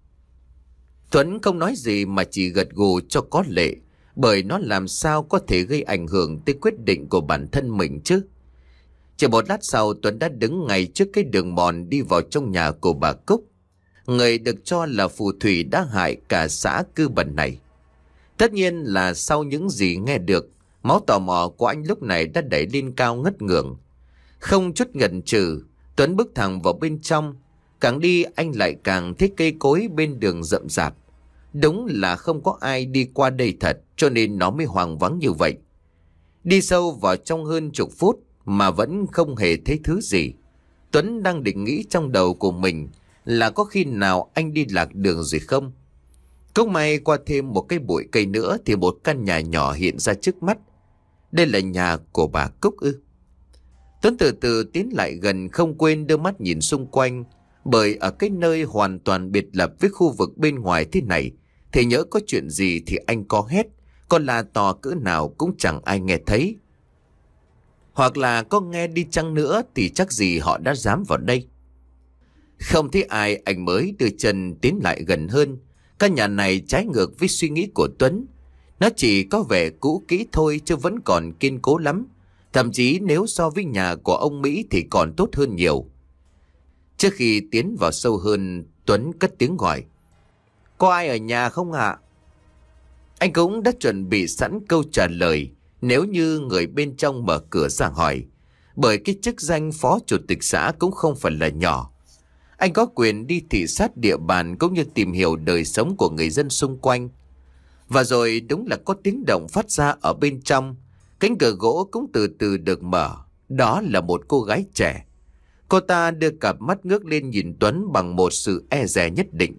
Tuấn không nói gì mà chỉ gật gù cho có lệ, bởi nó làm sao có thể gây ảnh hưởng tới quyết định của bản thân mình chứ. Chỉ một lát sau, Tuấn đã đứng ngay trước cái đường mòn đi vào trong nhà của bà Cúc, người được cho là phù thủy đã hại cả xã Cư Bần này. Tất nhiên là sau những gì nghe được, máu tò mò của anh lúc này đã đẩy lên cao ngất ngưởng. Không chút ngần chừ, Tuấn bước thẳng vào bên trong. Càng đi anh lại càng thấy cây cối bên đường rậm rạp. Đúng là không có ai đi qua đây thật, cho nên nó mới hoang vắng như vậy. Đi sâu vào trong hơn chục phút mà vẫn không hề thấy thứ gì. Tuấn đang định nghĩ trong đầu của mình là có khi nào anh đi lạc đường rồi không. Cũng may qua thêm một cái bụi cây nữa thì một căn nhà nhỏ hiện ra trước mắt. Đây là nhà của bà Cúc ư? Tuấn từ từ tiến lại gần, không quên đưa mắt nhìn xung quanh, bởi ở cái nơi hoàn toàn biệt lập với khu vực bên ngoài thế này thì nhỡ có chuyện gì thì anh có hét, còn là to cỡ nào cũng chẳng ai nghe thấy. Hoặc là có nghe đi chăng nữa thì chắc gì họ đã dám vào đây. Không thấy ai, anh mới đưa chân tiến lại gần hơn. Căn nhà này trái ngược với suy nghĩ của Tuấn. Nó chỉ có vẻ cũ kỹ thôi chứ vẫn còn kiên cố lắm. Thậm chí nếu so với nhà của ông Mỹ thì còn tốt hơn nhiều. Trước khi tiến vào sâu hơn, Tuấn cất tiếng gọi. Có ai ở nhà không ạ? Anh cũng đã chuẩn bị sẵn câu trả lời nếu như người bên trong mở cửa ra hỏi. Bởi cái chức danh phó chủ tịch xã cũng không phải là nhỏ. Anh có quyền đi thị sát địa bàn cũng như tìm hiểu đời sống của người dân xung quanh. Và rồi đúng là có tiếng động phát ra ở bên trong. Cánh cửa gỗ cũng từ từ được mở. Đó là một cô gái trẻ. Cô ta đưa cặp mắt ngước lên nhìn Tuấn bằng một sự e dè nhất định.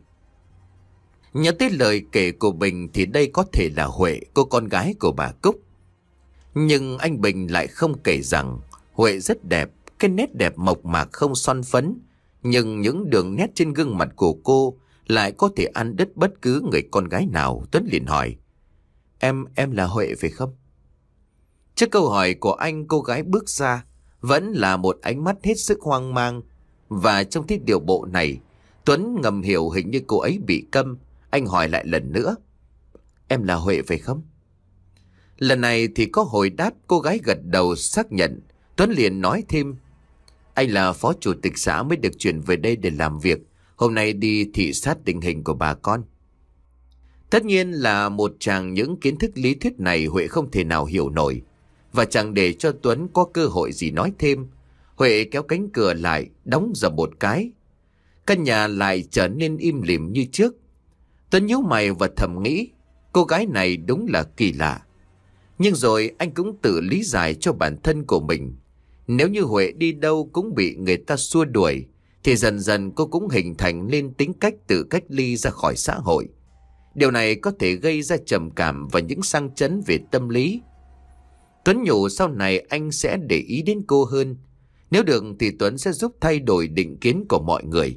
Nhớ tới lời kể của Bình thì đây có thể là Huệ, cô con gái của bà Cúc. Nhưng anh Bình lại không kể rằng Huệ rất đẹp, cái nét đẹp mộc mạc không son phấn. Nhưng những đường nét trên gương mặt của cô lại có thể ăn đứt bất cứ người con gái nào. Tuấn liền hỏi. Em, em là Huệ phải không? Trước câu hỏi của anh, cô gái bước ra, vẫn là một ánh mắt hết sức hoang mang. Và trong cái điều bộ này, Tuấn ngầm hiểu hình như cô ấy bị câm. Anh hỏi lại lần nữa. Em là Huệ phải không? Lần này thì có hồi đáp, cô gái gật đầu xác nhận. Tuấn liền nói thêm. Anh là phó chủ tịch xã mới được chuyển về đây để làm việc. Hôm nay đi thị sát tình hình của bà con. Tất nhiên là một chàng những kiến thức lý thuyết này Huệ không thể nào hiểu nổi. Và chẳng để cho Tuấn có cơ hội gì nói thêm, Huệ kéo cánh cửa lại, đóng dập một cái. Căn nhà lại trở nên im lìm như trước. Tuấn nhíu mày và thầm nghĩ, cô gái này đúng là kỳ lạ. Nhưng rồi anh cũng tự lý giải cho bản thân của mình. Nếu như Huệ đi đâu cũng bị người ta xua đuổi, thì dần dần cô cũng hình thành nên tính cách tự cách ly ra khỏi xã hội. Điều này có thể gây ra trầm cảm và những sang chấn về tâm lý. Tuấn nhủ sau này anh sẽ để ý đến cô hơn. Nếu được thì Tuấn sẽ giúp thay đổi định kiến của mọi người.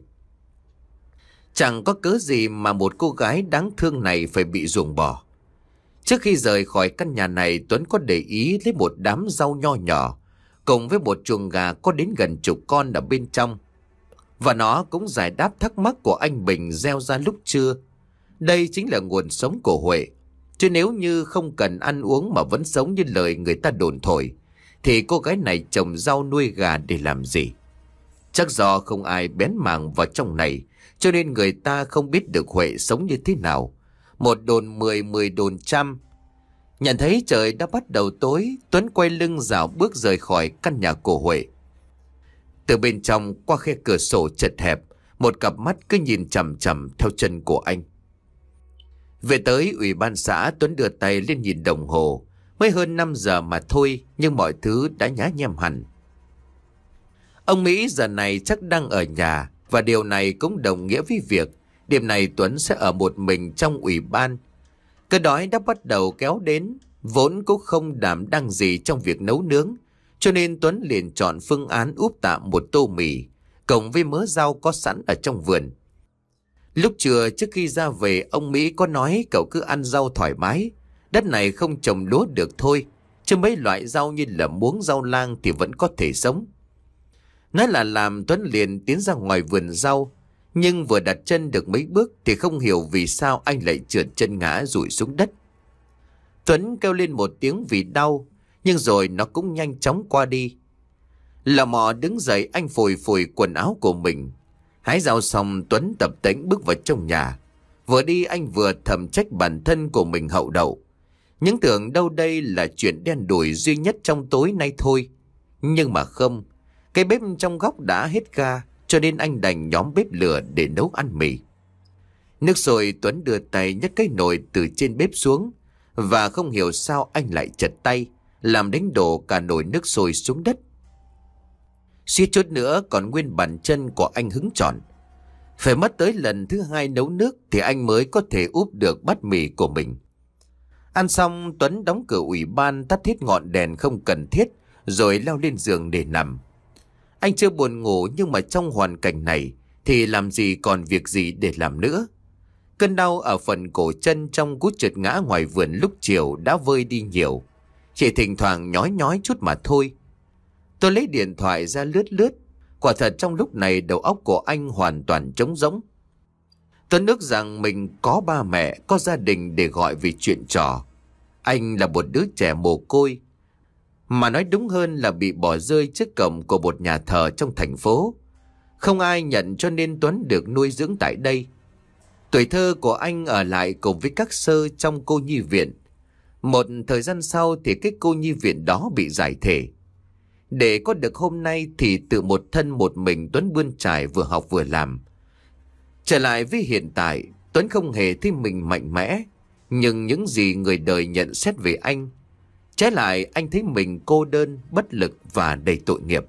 Chẳng có cớ gì mà một cô gái đáng thương này phải bị ruồng bỏ. Trước khi rời khỏi căn nhà này, Tuấn có để ý lấy một đám rau nho nhỏ, cùng với một chuồng gà có đến gần chục con ở bên trong. Và nó cũng giải đáp thắc mắc của anh Bình gieo ra lúc trưa. Đây chính là nguồn sống của Huệ. Chứ nếu như không cần ăn uống mà vẫn sống như lời người ta đồn thổi, thì cô gái này trồng rau nuôi gà để làm gì? Chắc do không ai bén mảng vào trong này, cho nên người ta không biết được Huệ sống như thế nào. Một đồn mười, mười đồn trăm. Nhận thấy trời đã bắt đầu tối, Tuấn quay lưng rảo bước rời khỏi căn nhà của Huệ. Từ bên trong qua khe cửa sổ chật hẹp, một cặp mắt cứ nhìn chằm chằm theo chân của anh. Về tới ủy ban xã, Tuấn đưa tay lên nhìn đồng hồ. Mới hơn năm giờ mà thôi, nhưng mọi thứ đã nhá nhem hẳn. Ông Mỹ giờ này chắc đang ở nhà, và điều này cũng đồng nghĩa với việc đêm này Tuấn sẽ ở một mình trong ủy ban. Cái đói đã bắt đầu kéo đến, vốn cũng không đảm đang gì trong việc nấu nướng, cho nên Tuấn liền chọn phương án úp tạm một tô mì, cộng với mớ rau có sẵn ở trong vườn. Lúc trưa trước khi ra về, ông Mỹ có nói cậu cứ ăn rau thoải mái, Đất này không trồng lúa được thôi, chứ mấy loại rau như là muống, rau lang thì vẫn có thể sống. Nói là làm, Tuấn liền tiến ra ngoài vườn rau. Nhưng vừa đặt chân được mấy bước thì không hiểu vì sao anh lại trượt chân ngã rụi xuống đất. Tuấn kêu lên một tiếng vì đau, nhưng rồi nó cũng nhanh chóng qua đi. Lò mò đứng dậy, anh phủi phủi quần áo của mình. Hái rau xong, Tuấn tập tễnh bước vào trong nhà. Vừa đi anh vừa thầm trách bản thân của mình hậu đậu. Những tưởng đâu đây là chuyện đen đủi duy nhất trong tối nay thôi. Nhưng mà không, cái bếp trong góc đã hết ga, cho nên anh đành nhóm bếp lửa để nấu ăn mì. Nước sôi, Tuấn đưa tay nhấc cái nồi từ trên bếp xuống. Và không hiểu sao anh lại chật tay, làm đánh đổ cả nồi nước sôi xuống đất. Suýt chút nữa còn nguyên bàn chân của anh hứng tròn. Phải mất tới lần thứ hai nấu nước thì anh mới có thể úp được bát mì của mình. Ăn xong, Tuấn đóng cửa ủy ban, tắt hết ngọn đèn không cần thiết, rồi leo lên giường để nằm. Anh chưa buồn ngủ, nhưng mà trong hoàn cảnh này thì làm gì còn việc gì để làm nữa. Cơn đau ở phần cổ chân trong cú trượt ngã ngoài vườn lúc chiều đã vơi đi nhiều, chỉ thỉnh thoảng nhói nhói chút mà thôi. Tôi lấy điện thoại ra lướt lướt. Quả thật trong lúc này đầu óc của anh hoàn toàn trống rỗng. Tuấn ước rằng mình có ba mẹ, có gia đình để gọi vì chuyện trò. Anh là một đứa trẻ mồ côi, mà nói đúng hơn là bị bỏ rơi trước cổng của một nhà thờ trong thành phố. Không ai nhận, cho nên Tuấn được nuôi dưỡng tại đây. Tuổi thơ của anh ở lại cùng với các sơ trong cô nhi viện. Một thời gian sau thì cái cô nhi viện đó bị giải thể. Để có được hôm nay thì tự một thân một mình Tuấn bươn trải, vừa học vừa làm. Trở lại với hiện tại, Tuấn không hề thấy mình mạnh mẽ. Nhưng những gì người đời nhận xét về anh, trái lại anh thấy mình cô đơn, bất lực và đầy tội nghiệp.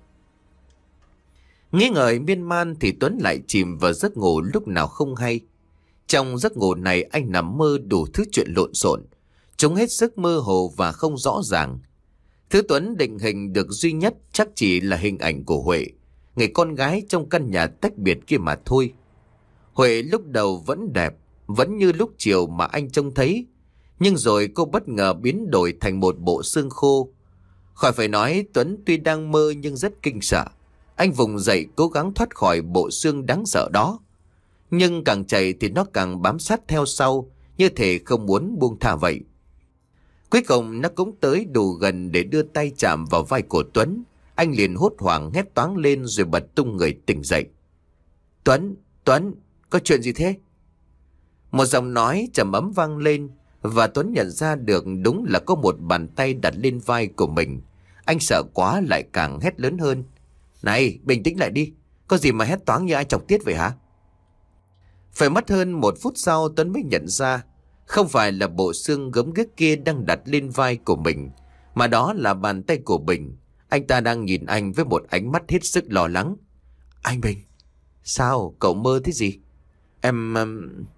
Nghĩ ngợi miên man thì Tuấn lại chìm vào giấc ngủ lúc nào không hay. Trong giấc ngủ này anh nằm mơ đủ thứ chuyện lộn xộn, chúng hết sức mơ hồ và không rõ ràng. Thứ Tuấn định hình được duy nhất chắc chỉ là hình ảnh của Huệ, người con gái trong căn nhà tách biệt kia mà thôi. Huệ lúc đầu vẫn đẹp, vẫn như lúc chiều mà anh trông thấy, nhưng rồi cô bất ngờ biến đổi thành một bộ xương khô. Khỏi phải nói, Tuấn tuy đang mơ nhưng rất kinh sợ. Anh vùng dậy cố gắng thoát khỏi bộ xương đáng sợ đó, nhưng càng chạy thì nó càng bám sát theo sau, như thể không muốn buông thả vậy. Cuối cùng nó cũng tới đủ gần để đưa tay chạm vào vai của Tuấn. Anh liền hốt hoảng hét toáng lên rồi bật tung người tỉnh dậy. Tuấn, Tuấn, có chuyện gì thế? Một giọng nói trầm ấm vang lên, và Tuấn nhận ra được đúng là có một bàn tay đặt lên vai của mình. Anh sợ quá lại càng hét lớn hơn. Này, bình tĩnh lại đi, có gì mà hét toáng như ai chọc tiết vậy hả? Phải mất hơn một phút sau Tuấn mới nhận ra, không phải là bộ xương gớm ghiếc kia đang đặt lên vai của mình, mà đó là bàn tay của Bình. Anh ta đang nhìn anh với một ánh mắt hết sức lo lắng. Anh Bình, sao, cậu mơ thế gì? Em... Um...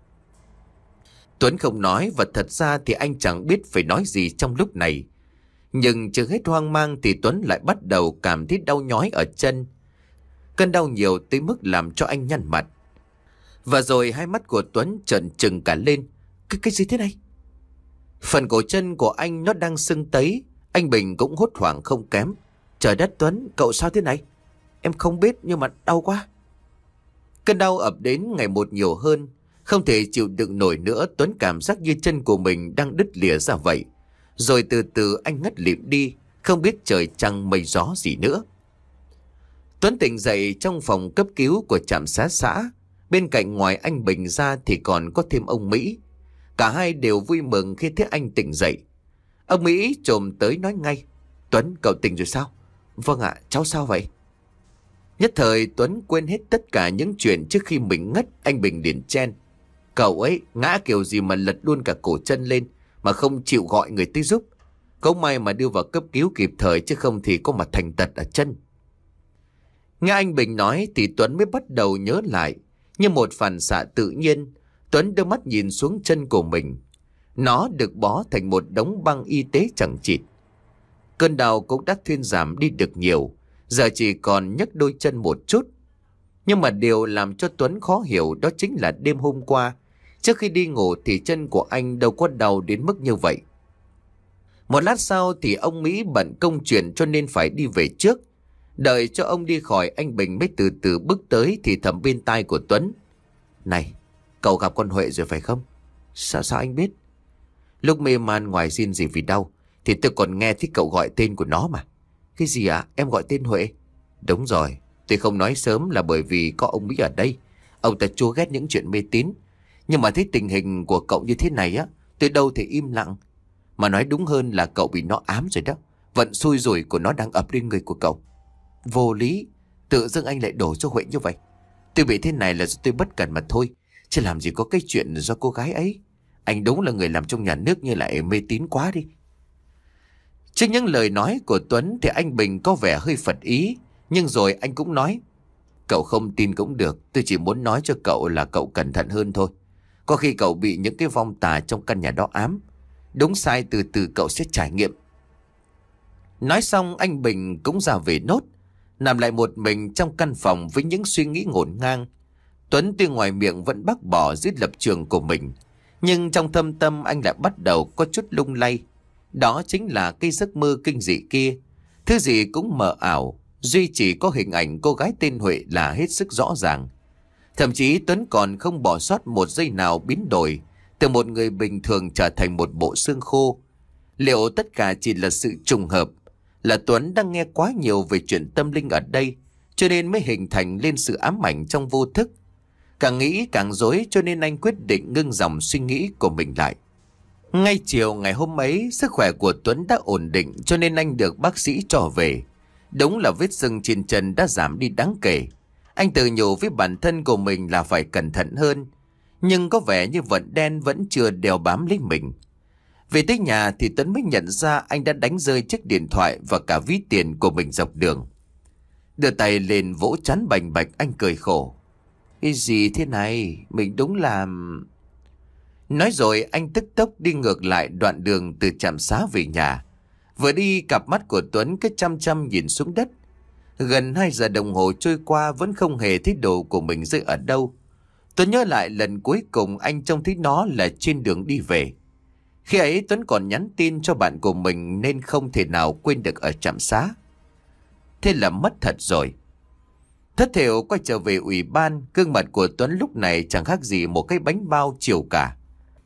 Tuấn không nói, và thật ra thì anh chẳng biết phải nói gì trong lúc này. Nhưng chưa hết hoang mang thì Tuấn lại bắt đầu cảm thấy đau nhói ở chân. Cơn đau nhiều tới mức làm cho anh nhăn mặt. Và rồi hai mắt của Tuấn trợn trừng cả lên. Cái, cái gì thế này? Phần cổ chân của anh nó đang sưng tấy. Anh Bình cũng hốt hoảng không kém. Trời đất Tuấn, cậu sao thế này? Em không biết nhưng mà đau quá. Cơn đau ập đến ngày một nhiều hơn. Không thể chịu đựng nổi nữa, Tuấn cảm giác như chân của mình đang đứt lìa ra vậy. Rồi từ từ anh ngất lịm đi, không biết trời trăng mây gió gì nữa. Tuấn tỉnh dậy trong phòng cấp cứu của trạm xá xã. Bên cạnh ngoài anh Bình ra thì còn có thêm ông Mỹ. Cả hai đều vui mừng khi thấy anh tỉnh dậy. Ông Mỹ trồm tới nói ngay. Tuấn, cậu tỉnh rồi sao? Vâng ạ, cháu sao vậy? Nhất thời Tuấn quên hết tất cả những chuyện trước khi mình ngất. Anh Bình liền chen. Cậu ấy ngã kiểu gì mà lật luôn cả cổ chân lên, mà không chịu gọi người tới giúp. Có may mà đưa vào cấp cứu kịp thời, chứ không thì có mà thành tật ở chân. Nghe anh Bình nói thì Tuấn mới bắt đầu nhớ lại. Như một phản xạ tự nhiên, Tuấn đưa mắt nhìn xuống chân của mình. Nó được bó thành một đống băng y tế chẳng chịt. Cơn đau cũng đã thuyên giảm đi được nhiều, giờ chỉ còn nhấc đôi chân một chút. Nhưng mà điều làm cho Tuấn khó hiểu đó chính là đêm hôm qua, trước khi đi ngủ thì chân của anh đâu có đau đến mức như vậy. Một lát sau thì ông Mỹ bận công chuyện cho nên phải đi về trước. Đợi cho ông đi khỏi, anh Bình mới từ từ bước tới thì thầm bên tai của Tuấn. Này, cậu gặp con Huệ rồi phải không? Sao sao anh biết? Lúc mê man ngoài xin gì vì đau thì tôi còn nghe thấy cậu gọi tên của nó mà. Cái gì ạ? À? Em gọi tên Huệ? Đúng rồi, tôi không nói sớm là bởi vì có ông Mỹ ở đây. Ông ta chúa ghét những chuyện mê tín. Nhưng mà thấy tình hình của cậu như thế này á, tôi đâu thể im lặng. Mà nói đúng hơn là cậu bị nó ám rồi đó. Vận xui rủi của nó đang ập lên người của cậu. Vô lý, tự dưng anh lại đổ cho Huệ như vậy. Tôi bị thế này là do tôi bất cẩn mà thôi, chứ làm gì có cái chuyện do cô gái ấy. Anh đúng là người làm trong nhà nước như lại mê tín quá đi. Trước những lời nói của Tuấn thì anh Bình có vẻ hơi phật ý. Nhưng rồi anh cũng nói, cậu không tin cũng được, tôi chỉ muốn nói cho cậu là cậu cẩn thận hơn thôi. Có khi cậu bị những cái vong tà trong căn nhà đó ám. Đúng sai từ từ cậu sẽ trải nghiệm. Nói xong anh Bình cũng ra về nốt, nằm lại một mình trong căn phòng với những suy nghĩ ngổn ngang. Tuấn tuy ngoài miệng vẫn bác bỏ dưới lập trường của mình, nhưng trong thâm tâm anh lại bắt đầu có chút lung lay. Đó chính là cái giấc mơ kinh dị kia. Thứ gì cũng mờ ảo, duy chỉ có hình ảnh cô gái tên Huệ là hết sức rõ ràng. Thậm chí Tuấn còn không bỏ sót một giây nào biến đổi, từ một người bình thường trở thành một bộ xương khô. Liệu tất cả chỉ là sự trùng hợp, là Tuấn đang nghe quá nhiều về chuyện tâm linh ở đây, cho nên mới hình thành lên sự ám ảnh trong vô thức. Càng nghĩ càng rối, cho nên anh quyết định ngưng dòng suy nghĩ của mình lại. Ngay chiều ngày hôm ấy, sức khỏe của Tuấn đã ổn định, cho nên anh được bác sĩ cho về. Đúng là vết sưng trên chân đã giảm đi đáng kể. Anh tự nhủ với bản thân của mình là phải cẩn thận hơn, nhưng có vẻ như vận đen vẫn chưa đeo bám lấy mình. Về tới nhà thì Tuấn mới nhận ra anh đã đánh rơi chiếc điện thoại và cả ví tiền của mình dọc đường. Đưa tay lên vỗ trán bành bạch, anh cười khổ. Cái gì thế này, mình đúng là... Nói rồi anh tức tốc đi ngược lại đoạn đường từ trạm xá về nhà. Vừa đi, cặp mắt của Tuấn cứ chăm chăm nhìn xuống đất. Gần hai giờ đồng hồ trôi qua vẫn không hề thấy đồ của mình rơi ở đâu. Tuấn nhớ lại lần cuối cùng anh trông thấy nó là trên đường đi về. Khi ấy Tuấn còn nhắn tin cho bạn của mình nên không thể nào quên được ở trạm xá. Thế là mất thật rồi. Thất thểu quay trở về ủy ban, gương mặt của Tuấn lúc này chẳng khác gì một cái bánh bao chiều cả.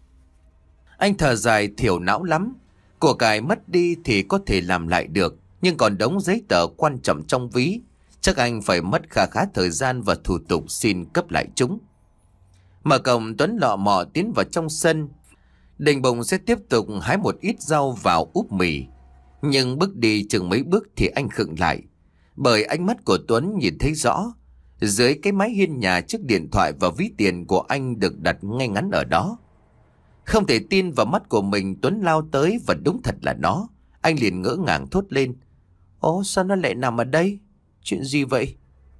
Anh thở dài thiểu não lắm. Của cải mất đi thì có thể làm lại được, nhưng còn đống giấy tờ quan trọng trong ví, chắc anh phải mất khá khá thời gian và thủ tục xin cấp lại chúng. Mở cổng, Tuấn lọ mọ tiến vào trong sân, định bụng sẽ tiếp tục hái một ít rau vào úp mì. Nhưng bước đi chừng mấy bước thì anh khựng lại, bởi ánh mắt của Tuấn nhìn thấy rõ. Dưới cái mái hiên nhà, chiếc điện thoại và ví tiền của anh được đặt ngay ngắn ở đó. Không thể tin vào mắt của mình, Tuấn lao tới và đúng thật là nó. Anh liền ngỡ ngàng thốt lên. Ồ, sao nó lại nằm ở đây? Chuyện gì vậy?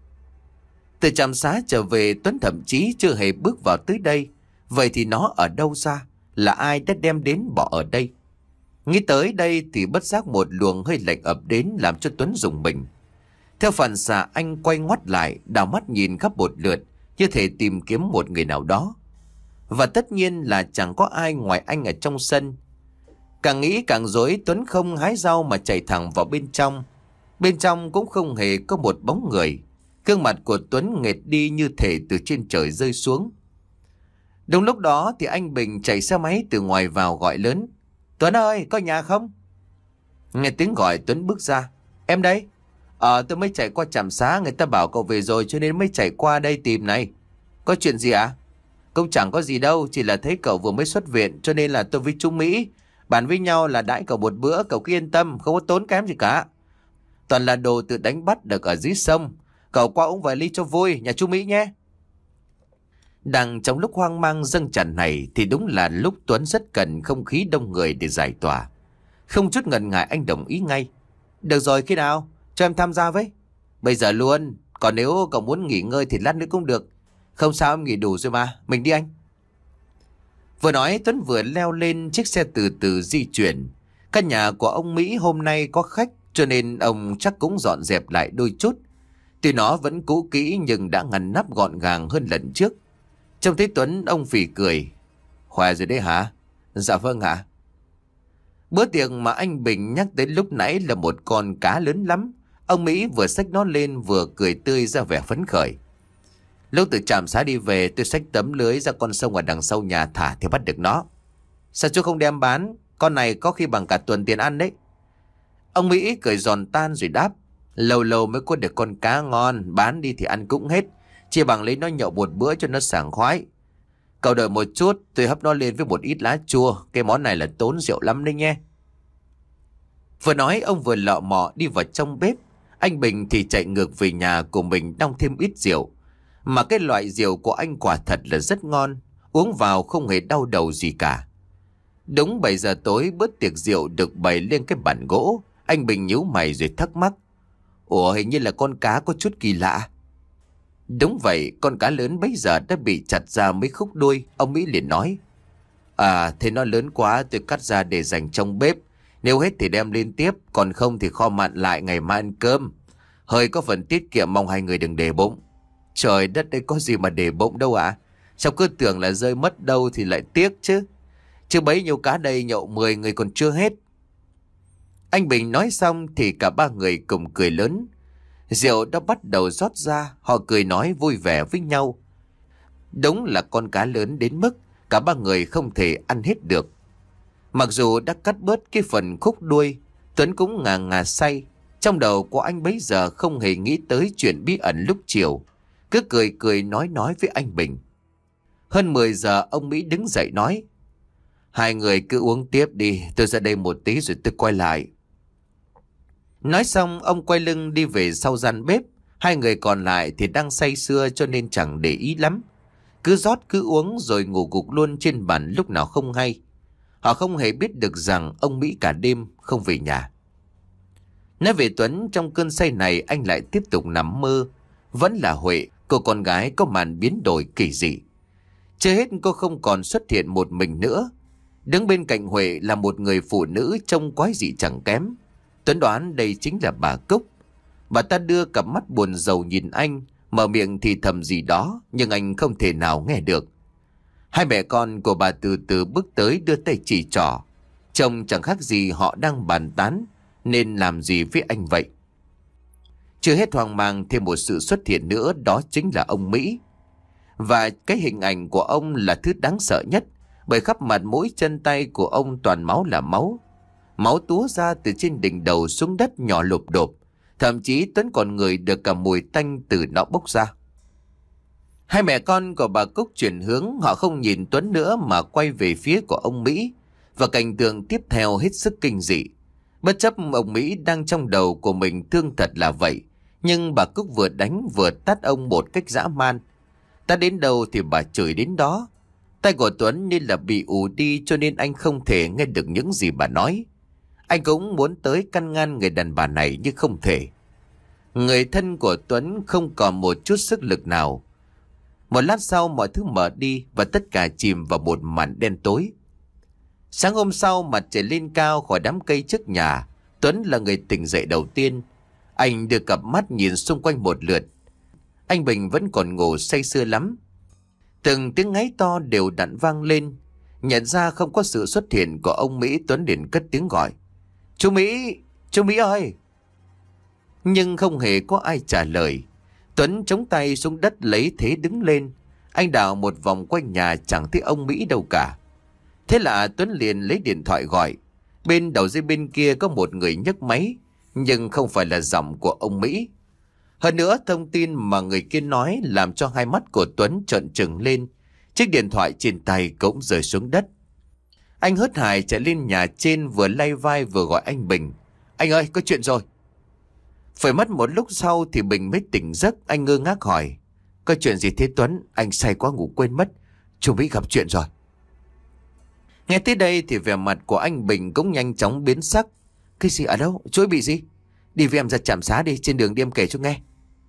Từ trạm xá trở về, Tuấn thậm chí chưa hề bước vào tới đây. Vậy thì nó ở đâu ra? Là ai đã đem đến bỏ ở đây? Nghĩ tới đây thì bất giác một luồng hơi lạnh ập đến, làm cho Tuấn rùng mình. Theo phản xạ, anh quay ngoắt lại, đảo mắt nhìn khắp một lượt, như thể tìm kiếm một người nào đó. Và tất nhiên là chẳng có ai ngoài anh ở trong sân. Càng nghĩ càng rối, Tuấn không hái rau mà chạy thẳng vào bên trong. Bên trong cũng không hề có một bóng người. Gương mặt của Tuấn nghệt đi như thể từ trên trời rơi xuống. Đúng lúc đó thì anh Bình chạy xe máy từ ngoài vào gọi lớn. Tuấn ơi, có nhà không? Nghe tiếng gọi, Tuấn bước ra. Em đây. Ờ, tôi mới chạy qua trạm xá, người ta bảo cậu về rồi cho nên mới chạy qua đây tìm này. Có chuyện gì ạ? À? Cũng chẳng có gì đâu, chỉ là thấy cậu vừa mới xuất viện cho nên là tôi với chú Mỹ bàn với nhau là đãi cậu một bữa, cậu cứ yên tâm, không có tốn kém gì cả. Toàn là đồ tự đánh bắt được ở dưới sông. Cậu qua uống vài ly cho vui, nhà chú Mỹ nhé. Đang trong lúc hoang mang dâng tràn này thì đúng là lúc Tuấn rất cần không khí đông người để giải tỏa. Không chút ngần ngại anh đồng ý ngay. Được rồi, khi nào? Cho em tham gia với. Bây giờ luôn, còn nếu cậu muốn nghỉ ngơi thì lát nữa cũng được. Không sao, em nghỉ đủ rồi mà, mình đi anh. Vừa nói Tuấn vừa leo lên chiếc xe từ từ di chuyển. Căn nhà của ông Mỹ hôm nay có khách cho nên ông chắc cũng dọn dẹp lại đôi chút. Tuy nó vẫn cũ kỹ nhưng đã ngăn nắp gọn gàng hơn lần trước. Trông thấy Tuấn, ông phì cười. Khỏe rồi đấy hả? Dạ vâng ạ. Bữa tiệc mà anh Bình nhắc đến lúc nãy là một con cá lớn lắm. Ông Mỹ vừa xách nó lên vừa cười tươi ra vẻ phấn khởi. Lúc từ trạm xá đi về, tôi xách tấm lưới ra con sông ở đằng sau nhà thả thì bắt được nó. Sao chú không đem bán? Con này có khi bằng cả tuần tiền ăn đấy. Ông Mỹ cười giòn tan rồi đáp. Lâu lâu mới có được con cá ngon, bán đi thì ăn cũng hết. Chỉ bằng lấy nó nhậu một bữa cho nó sảng khoái. Cậu đợi một chút, tôi hấp nó lên với một ít lá chua. Cái món này là tốn rượu lắm đấy nhé. Vừa nói ông vừa lọ mọ đi vào trong bếp. Anh Bình thì chạy ngược về nhà của mình đong thêm ít rượu. Mà cái loại rượu của anh quả thật là rất ngon. Uống vào không hề đau đầu gì cả. Đúng bảy giờ tối, bữa tiệc rượu được bày lên cái bàn gỗ. Anh Bình nhíu mày rồi thắc mắc. Ủa, hình như là con cá có chút kỳ lạ. Đúng vậy, con cá lớn bấy giờ đã bị chặt ra mấy khúc đuôi. Ông Mỹ liền nói. À, thế nó lớn quá, tôi cắt ra để dành trong bếp. Nếu hết thì đem lên tiếp, còn không thì kho mặn lại ngày mai ăn cơm. Hơi có phần tiết kiệm, mong hai người đừng để bụng. Trời đất, đây có gì mà để bụng đâu ạ. À? Sao cứ tưởng là rơi mất đâu thì lại tiếc chứ. Chứ bấy nhiêu cá đây nhậu mười người còn chưa hết. Anh Bình nói xong thì cả ba người cùng cười lớn. Rượu đã bắt đầu rót ra, họ cười nói vui vẻ với nhau. Đúng là con cá lớn đến mức cả ba người không thể ăn hết được. Mặc dù đã cắt bớt cái phần khúc đuôi, Tuấn cũng ngà ngà say. Trong đầu của anh bấy giờ không hề nghĩ tới chuyện bí ẩn lúc chiều. Cứ cười cười nói nói với anh Bình. Hơn mười giờ ông Mỹ đứng dậy nói. Hai người cứ uống tiếp đi, tôi ra đây một tí rồi tôi quay lại. Nói xong ông quay lưng đi về sau gian bếp. Hai người còn lại thì đang say sưa cho nên chẳng để ý lắm. Cứ rót cứ uống rồi ngủ gục luôn trên bàn lúc nào không hay. Họ không hề biết được rằng ông Mỹ cả đêm không về nhà. Nói về Tuấn, trong cơn say này anh lại tiếp tục nằm mơ. Vẫn là Huệ, cô con gái có màn biến đổi kỳ dị. Chưa hết cô không còn xuất hiện một mình nữa. Đứng bên cạnh Huệ là một người phụ nữ trông quái dị chẳng kém. Tuấn đoán đây chính là bà Cúc. Bà ta đưa cặp mắt buồn rầu nhìn anh, mở miệng thì thầm gì đó, nhưng anh không thể nào nghe được. Hai mẹ con của bà từ từ bước tới đưa tay chỉ trỏ. Trông chẳng khác gì họ đang bàn tán nên làm gì với anh vậy. Chưa hết hoang mang, thêm một sự xuất hiện nữa, đó chính là ông Mỹ. Và cái hình ảnh của ông là thứ đáng sợ nhất, bởi khắp mặt mũi chân tay của ông toàn máu là máu. Máu túa ra từ trên đỉnh đầu xuống đất nhỏ lụp đột. Thậm chí Tuấn còn ngửi được cả mùi tanh từ nó bốc ra. Hai mẹ con của bà Cúc chuyển hướng, họ không nhìn Tuấn nữa mà quay về phía của ông Mỹ. Và cảnh tượng tiếp theo hết sức kinh dị. Bất chấp ông Mỹ đang trong đầu của mình thương thật là vậy, nhưng bà Cúc vừa đánh vừa tát ông một cách dã man. Ta đến đâu thì bà chửi đến đó. Tai của Tuấn như là bị ù đi cho nên anh không thể nghe được những gì bà nói. Anh cũng muốn tới căn ngăn người đàn bà này nhưng không thể. Người thân của Tuấn không còn một chút sức lực nào. Một lát sau mọi thứ mở đi và tất cả chìm vào một màn đen tối. Sáng hôm sau, mặt trời lên cao khỏi đám cây trước nhà. Tuấn là người tỉnh dậy đầu tiên. Anh đưa cặp mắt nhìn xung quanh một lượt. Anh Bình vẫn còn ngủ say sưa lắm. Từng tiếng ngáy to đều đặn vang lên. Nhận ra không có sự xuất hiện của ông Mỹ, Tuấn liền cất tiếng gọi. Chú Mỹ, chú Mỹ ơi! Nhưng không hề có ai trả lời. Tuấn chống tay xuống đất lấy thế đứng lên. Anh đào một vòng quanh nhà chẳng thấy ông Mỹ đâu cả. Thế là Tuấn liền lấy điện thoại gọi. Bên đầu dây bên kia có một người nhấc máy, nhưng không phải là giọng của ông Mỹ. Hơn nữa, thông tin mà người kia nói làm cho hai mắt của Tuấn trợn trừng lên. Chiếc điện thoại trên tay cũng rơi xuống đất. Anh hớt hải chạy lên nhà trên, vừa lay vai vừa gọi anh Bình. Anh ơi, có chuyện rồi. Phải mất một lúc sau thì Bình mới tỉnh giấc. Anh ngơ ngác hỏi. Có chuyện gì thế Tuấn? Anh say quá ngủ quên mất. Chú Mỹ gặp chuyện rồi. Nghe tới đây thì vẻ mặt của anh Bình cũng nhanh chóng biến sắc. Cái gì ở đâu? Chú ấy bị gì? Đi với em ra trạm xá đi, trên đường đi em kể cho nghe.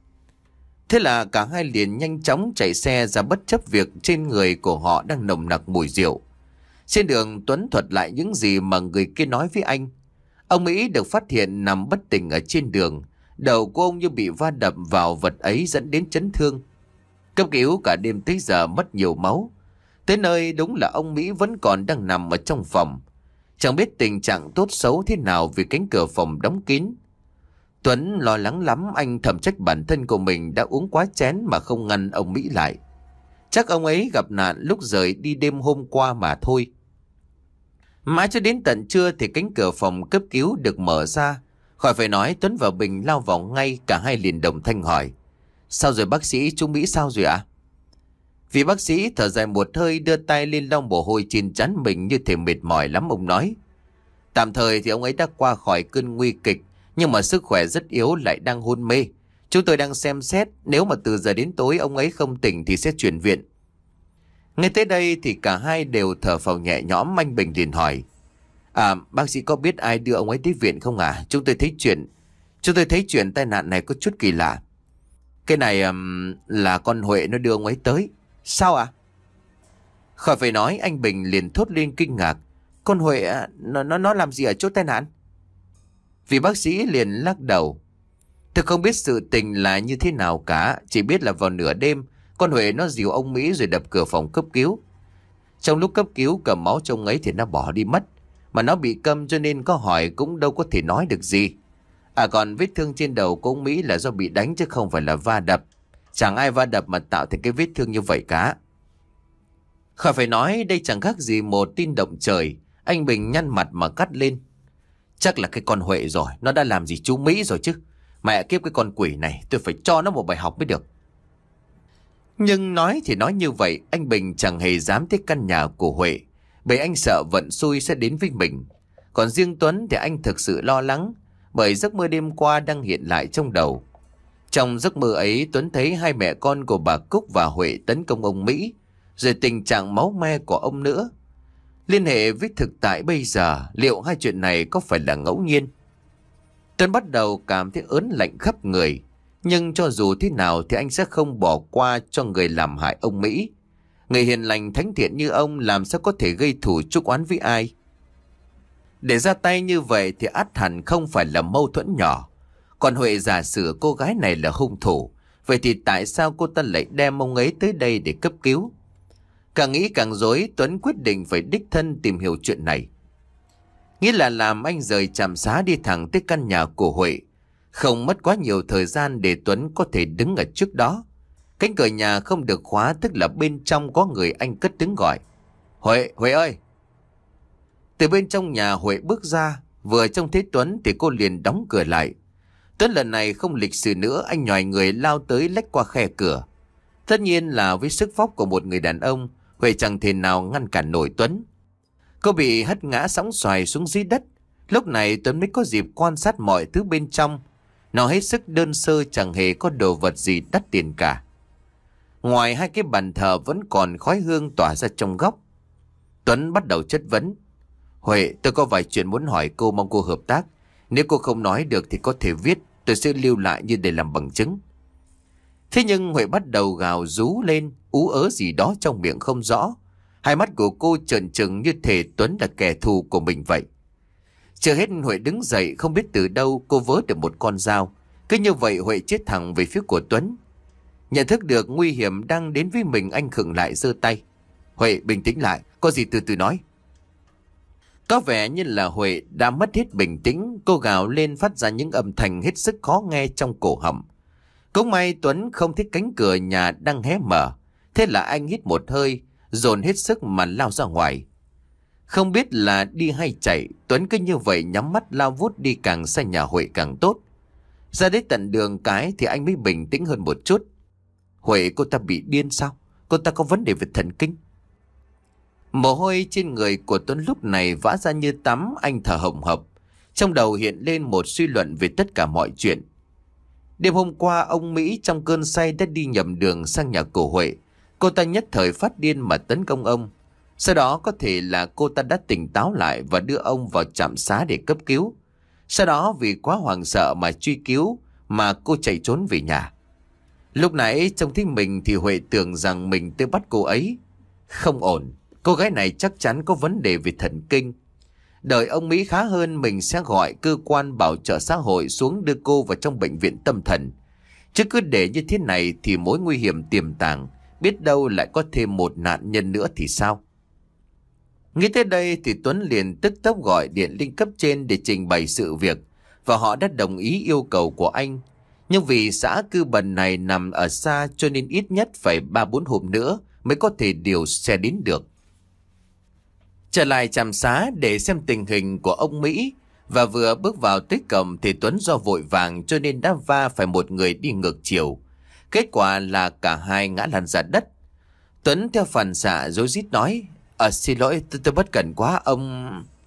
Thế là cả hai liền nhanh chóng chạy xe ra bất chấp việc trên người của họ đang nồng nặc mùi rượu. Trên đường Tuấn thuật lại những gì mà người kia nói với anh. Ông Mỹ được phát hiện nằm bất tỉnh ở trên đường. Đầu của ông như bị va đập vào vật ấy dẫn đến chấn thương. Cấp cứu cả đêm tới giờ mất nhiều máu. Tới nơi đúng là ông Mỹ vẫn còn đang nằm ở trong phòng. Chẳng biết tình trạng tốt xấu thế nào vì cánh cửa phòng đóng kín. Tuấn lo lắng lắm, anh thầm trách bản thân của mình đã uống quá chén mà không ngăn ông Mỹ lại. Chắc ông ấy gặp nạn lúc rời đi đêm hôm qua mà thôi. Mãi cho đến tận trưa thì cánh cửa phòng cấp cứu được mở ra. Khỏi phải nói, Tuấn và Bình lao vào ngay, cả hai liền đồng thanh hỏi: Sao rồi bác sĩ, chú Mỹ sao rồi ạ? À? Vị bác sĩ thở dài một hơi, đưa tay lên lau mồ hôi trên trán mình như thể mệt mỏi lắm. Ông nói: Tạm thời thì ông ấy đã qua khỏi cơn nguy kịch, nhưng mà sức khỏe rất yếu, lại đang hôn mê. Chúng tôi đang xem xét, nếu mà từ giờ đến tối ông ấy không tỉnh thì sẽ chuyển viện. Ngay tới đây thì cả hai đều thở phào nhẹ nhõm. Anh Bình liền hỏi: À, bác sĩ có biết ai đưa ông ấy tới viện không à? Chúng tôi thấy chuyện Chúng tôi thấy chuyện tai nạn này có chút kỳ lạ. Cái này um, là con Huệ nó đưa ông ấy tới. Sao ạ? À? Khỏi phải nói, anh Bình liền thốt lên kinh ngạc: Con Huệ nó, nó, nó làm gì ở chỗ tai nạn? Vị bác sĩ liền lắc đầu: Tôi không biết sự tình là như thế nào cả. Chỉ biết là vào nửa đêm, con Huệ nó dìu ông Mỹ rồi đập cửa phòng cấp cứu. Trong lúc cấp cứu cầm máu trong ấy thì nó bỏ đi mất. Mà nó bị câm cho nên có hỏi cũng đâu có thể nói được gì. À còn vết thương trên đầu của ông Mỹ là do bị đánh chứ không phải là va đập. Chẳng ai va đập mà tạo thành cái vết thương như vậy cả. Khỏi phải nói, đây chẳng khác gì một tin động trời. Anh Bình nhăn mặt mà cắt lên: Chắc là cái con Huệ rồi, nó đã làm gì chú Mỹ rồi chứ. Mẹ kiếp cái con quỷ này, tôi phải cho nó một bài học mới được. Nhưng nói thì nói như vậy, anh Bình chẳng hề dám tới căn nhà của Huệ, bởi anh sợ vận xui sẽ đến với mình. Còn riêng Tuấn thì anh thực sự lo lắng, bởi giấc mơ đêm qua đang hiện lại trong đầu. Trong giấc mơ ấy, Tuấn thấy hai mẹ con của bà Cúc và Huệ tấn công ông Mỹ, rồi tình trạng máu me của ông nữa. Liên hệ với thực tại bây giờ, liệu hai chuyện này có phải là ngẫu nhiên? Tuấn bắt đầu cảm thấy ớn lạnh khắp người. Nhưng cho dù thế nào thì anh sẽ không bỏ qua cho người làm hại ông Mỹ. Người hiền lành thánh thiện như ông làm sao có thể gây thù chuốc oán với ai? Để ra tay như vậy thì ắt hẳn không phải là mâu thuẫn nhỏ. Còn Huệ giả sử cô gái này là hung thủ, vậy thì tại sao cô ta lại đem ông ấy tới đây để cấp cứu? Càng nghĩ càng rối, Tuấn quyết định phải đích thân tìm hiểu chuyện này. Nghĩa là làm anh rời trạm xá đi thẳng tới căn nhà của Huệ. Không mất quá nhiều thời gian để Tuấn có thể đứng ở trước đó. Cánh cửa nhà không được khóa, tức là bên trong có người, anh cất tiếng gọi: Huệ, Huệ ơi! Từ bên trong nhà Huệ bước ra, vừa trông thấy Tuấn thì cô liền đóng cửa lại. Tuấn lần này không lịch sự nữa, anh nhòi người lao tới lách qua khe cửa. Tất nhiên là với sức vóc của một người đàn ông, Huệ chẳng thể nào ngăn cản nổi Tuấn. Cô bị hất ngã sóng xoài xuống dưới đất. Lúc này Tuấn mới có dịp quan sát mọi thứ bên trong. Nó hết sức đơn sơ, chẳng hề có đồ vật gì đắt tiền cả. Ngoài hai cái bàn thờ vẫn còn khói hương tỏa ra trong góc. Tuấn bắt đầu chất vấn: Huệ, tôi có vài chuyện muốn hỏi cô, mong cô hợp tác. Nếu cô không nói được thì có thể viết, tôi sẽ lưu lại như để làm bằng chứng. Thế nhưng Huệ bắt đầu gào rú lên, ú ớ gì đó trong miệng không rõ. Hai mắt của cô trợn trừng như thể Tuấn là kẻ thù của mình vậy. Chưa hết, Huệ đứng dậy, không biết từ đâu cô vớ được một con dao. Cứ như vậy Huệ chết thẳng về phía của Tuấn. Nhận thức được nguy hiểm đang đến với mình, anh khựng lại giơ tay: Huệ, bình tĩnh lại, có gì từ từ nói. Có vẻ như là Huệ đã mất hết bình tĩnh, cô gào lên phát ra những âm thanh hết sức khó nghe trong cổ họng. Cũng may Tuấn không thích cánh cửa nhà đang hé mở, thế là anh hít một hơi, dồn hết sức mà lao ra ngoài. Không biết là đi hay chạy, Tuấn cứ như vậy nhắm mắt lao vút đi, càng xa nhà Huệ càng tốt. Ra đến tận đường cái thì anh mới bình tĩnh hơn một chút. Huệ, cô ta bị điên sao? Cô ta có vấn đề về thần kinh? Mồ hôi trên người của Tuấn lúc này vã ra như tắm, anh thở hổn hộc. Trong đầu hiện lên một suy luận về tất cả mọi chuyện. Đêm hôm qua ông Mỹ trong cơn say đã đi nhầm đường sang nhà của Huệ. Cô ta nhất thời phát điên mà tấn công ông. Sau đó có thể là cô ta đã tỉnh táo lại và đưa ông vào trạm xá để cấp cứu. Sau đó vì quá hoảng sợ mà truy cứu mà cô chạy trốn về nhà. Lúc nãy trông thấy mình thì Huệ tưởng rằng mình tới bắt cô ấy. Không ổn, cô gái này chắc chắn có vấn đề về thần kinh. Đợi ông Mỹ khá hơn, mình sẽ gọi cơ quan bảo trợ xã hội xuống đưa cô vào trong bệnh viện tâm thần. Chứ cứ để như thế này thì mối nguy hiểm tiềm tàng, biết đâu lại có thêm một nạn nhân nữa thì sao? Nghĩ tới đây thì Tuấn liền tức tốc gọi điện lên cấp trên để trình bày sự việc, và họ đã đồng ý yêu cầu của anh. Nhưng vì xã Cư Bần này nằm ở xa cho nên ít nhất phải ba bốn hôm nữa mới có thể điều xe đến được. Trở lại trạm xá để xem tình hình của ông Mỹ, và vừa bước vào tới cổng thì Tuấn do vội vàng cho nên đã va phải một người đi ngược chiều. Kết quả là cả hai ngã lăn ra đất. Tuấn theo phản xạ rối rít nói: À, xin lỗi, tôi, tôi bất cẩn quá ông.